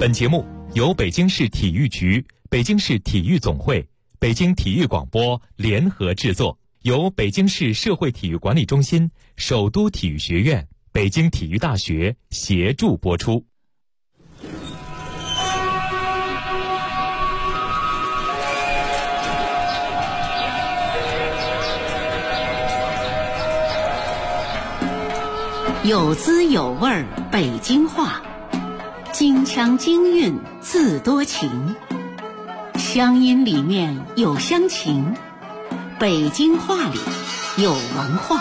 Speaker 8: 本节目由北京市体育局、北京市体育总会、北京体育广播联合制作，由北京市社会体育管理中心、首都体育学院、北京体育大学协助播出。
Speaker 1: 有滋有味儿北京话，京腔京韵自多情，乡音里面有乡情，北京话里有文化。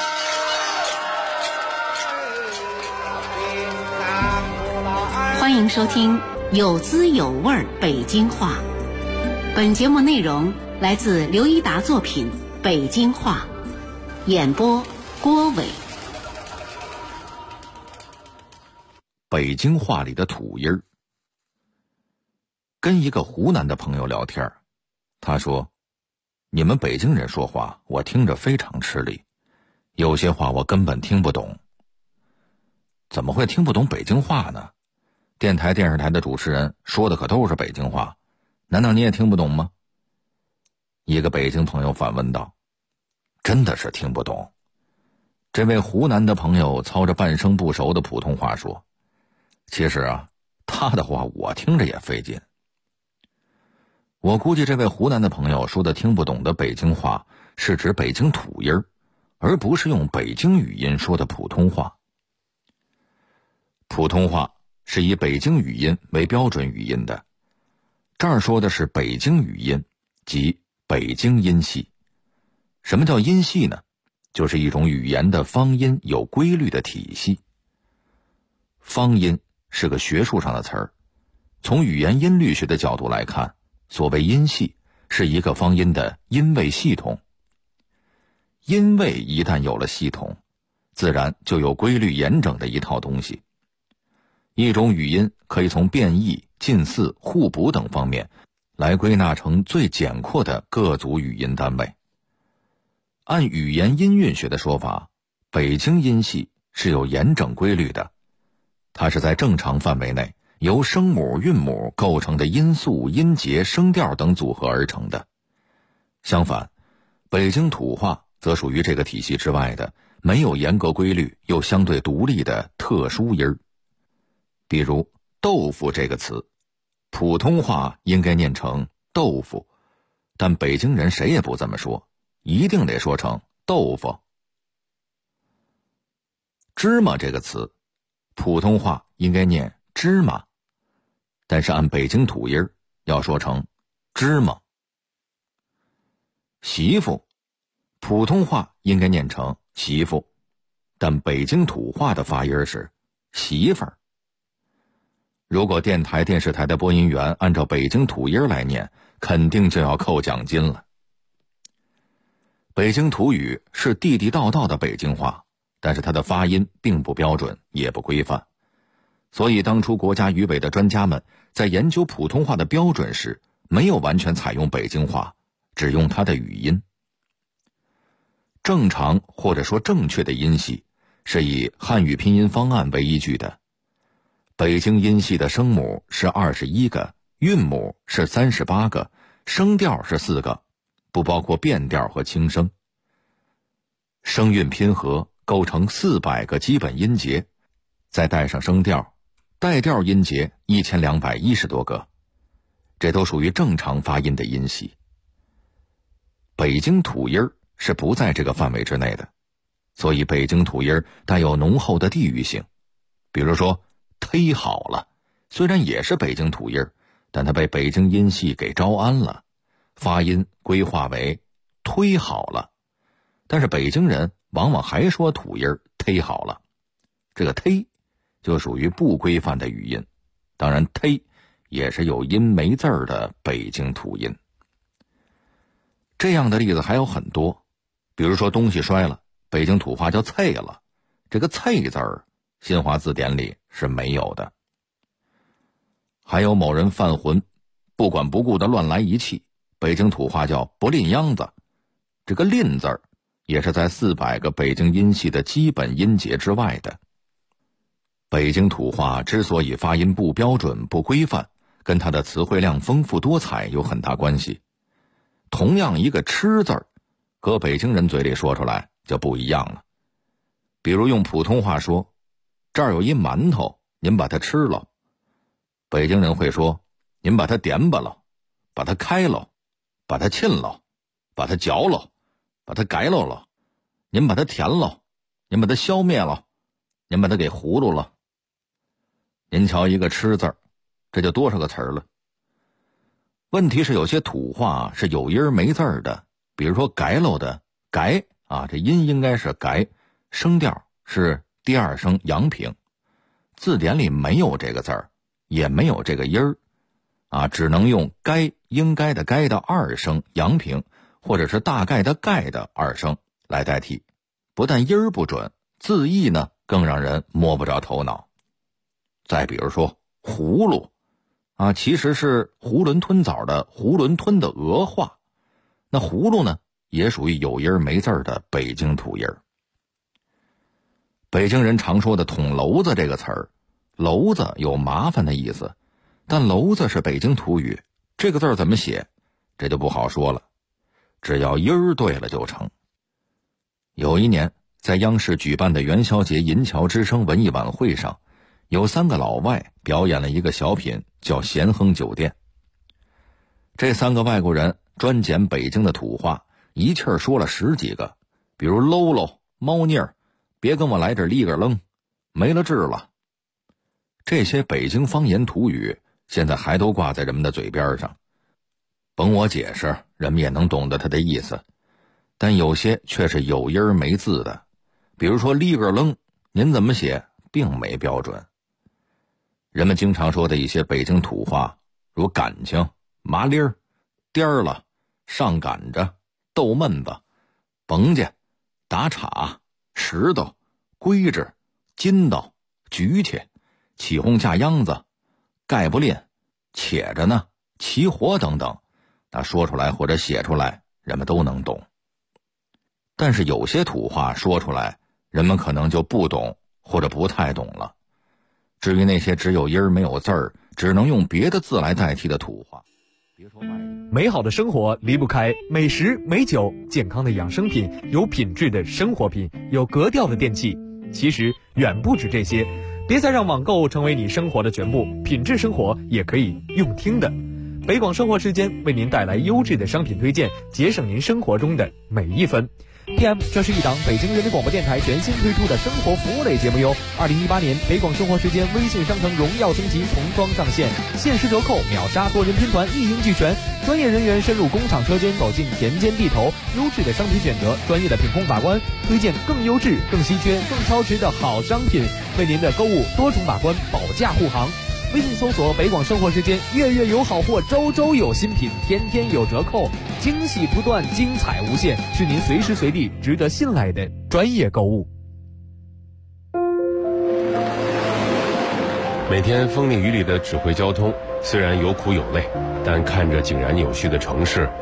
Speaker 1: 欢迎收听有滋有味儿北京话。本节目内容来自刘一达作品《北京话》，演播郭伟。
Speaker 10: 北京话里的土音儿。跟一个湖南的朋友聊天，他说：“你们北京人说话，我听着非常吃力，有些话我根本听不懂。”怎么会听不懂北京话呢？电台、电视台的主持人说的可都是北京话，难道你也听不懂吗？一个北京朋友反问道：“真的是听不懂。”这位湖南的朋友操着半生不熟的普通话说：“其实啊，他的话我听着也费劲。”我估计这位湖南的朋友说的听不懂的北京话是指北京土音儿，而不是用北京语音说的普通话。普通话是以北京语音为标准语音的，这儿说的是北京语音，即北京音系。什么叫音系呢？就是一种语言的方音有规律的体系。方音是个学术上的词儿，从语言音律学的角度来看，所谓音系是一个方音的音位系统。音位一旦有了系统，自然就有规律严整的一套东西。一种语音可以从变异、近似、互补等方面来归纳成最简括的各组语音单位。按语言音韵学的说法，北京音系是有严整规律的，它是在正常范围内由声母、韵母构成的音素、音节、声调等组合而成的。相反，北京土话则属于这个体系之外的没有严格规律又相对独立的特殊音儿。比如豆腐这个词，普通话应该念成豆腐，但北京人谁也不这么说，一定得说成豆腐。芝麻这个词，普通话应该念芝麻，但是按北京土音要说成芝麻。媳妇，普通话应该念成媳妇，但北京土话的发音是媳妇儿。如果电台、电视台的播音员按照北京土音来念，肯定就要扣奖金了。北京土语是地地道道的北京话，但是它的发音并不标准，也不规范。所以当初国家语委的专家们在研究普通话的标准时，没有完全采用北京话，只用它的语音。正常或者说正确的音系是以汉语拼音方案为依据的。北京音系的声母是21个，韵母是38个，声调是4个，不包括变调和轻声。声韵拼合构成400个基本音节，再带上声调，带调音节1210多个，这都属于正常发音的音系。北京土音是不在这个范围之内的，所以北京土音带有浓厚的地域性。比如说忒好了，虽然也是北京土音，但它被北京音系给招安了，发音规划为忒好了。但是北京人往往还说土音忒好了，这个忒就属于不规范的语音，当然忒也是有音没字儿的北京土音。这样的例子还有很多，比如说东西摔了，北京土话叫啐了，这个啐字儿新华字典里是没有的。还有某人犯浑，不管不顾的乱来一气，北京土话叫不吝秧子，这个吝字儿也是在400个北京音系的基本音节之外的。 北京土话之所以发音不标准、不规范，跟它的词汇量丰富多彩有很大关系。同样一个吃字儿，搁北京人嘴里说出来就不一样了。比如用普通话说，这儿有一馒头，您把它吃了。北京人会说，您把它点吧了，把它开了，把它沁了，把它嚼了，把它改了，您把它填了，您把它消灭了，您把它给糊涂了。您瞧一个吃字儿，这就多少个词儿了。问题是有些土话是有音没字儿的，比如说改喽的改啊，这音应该是改，声调是第二声阳平，字典里没有这个字儿，也没有这个音儿啊，只能用该应该的该的二声阳平，或者是大概的概的二声来代替。不但音儿不准，字义呢更让人摸不着头脑。再比如说葫芦啊，其实是囫囵吞枣的囫囵吞的俄话，那葫芦呢也属于有音没字的北京土音。北京人常说的捅娄子这个词儿，娄子有麻烦的意思，但娄子是北京土语，这个字怎么写这就不好说了，只要音儿对了就成。有一年在央视举办的元宵节银桥之声文艺晚会上，有3个老外表演了一个小品叫咸亨酒店。这3个外国人专捡北京的土话，一气儿说了10几个，比如喽喽、猫腻儿，别跟我来这立个愣，没了治了。这些北京方言土语现在还都挂在人们的嘴边上，甭我解释，人们也能懂得它的意思，但有些却是有音没字的，比如说立个愣，您怎么写并没标准。人们经常说的一些北京土话，如感情、麻利儿、颠儿了、上赶着、逗闷子、甭家、打岔、石头、规制、筋道、举起、起哄架秧子、盖不吝、且着呢、齐活等等，那说出来或者写出来人们都能懂。但是有些土话说出来人们可能就不懂或者不太懂了。至于那些只有音没有字儿，只能用别的字来代替的土话，别说外地。
Speaker 11: 美好的生活离不开美食美酒，健康的养生品，有品质的生活品，有格调的电器。其实远不止这些，别再让网购成为你生活的全部，品质生活也可以用听的。北广生活时间为您带来优质的商品推荐，节省您生活中的每一分。PM， 这是一档北京人民广播电台全新推出的生活服务类节目哟。2018年北广生活时间微信商城荣耀升级重装上线，限时折扣，秒杀多人拼团，一应俱全。专业人员深入工厂车间，走进田间地头，优质的商品选择，专业的品控把关，推荐更优质、更稀缺、更超值的好商品，为您的购物多重把关，保价护航。微信搜索北广生活时间，月月有好货，周周有新品，天天有折扣，惊喜不断，精彩无限，是您随时随地值得信赖的专业购物。
Speaker 2: 每天风里雨里的指挥交通，虽然有苦有累，但看着井然有序的城市，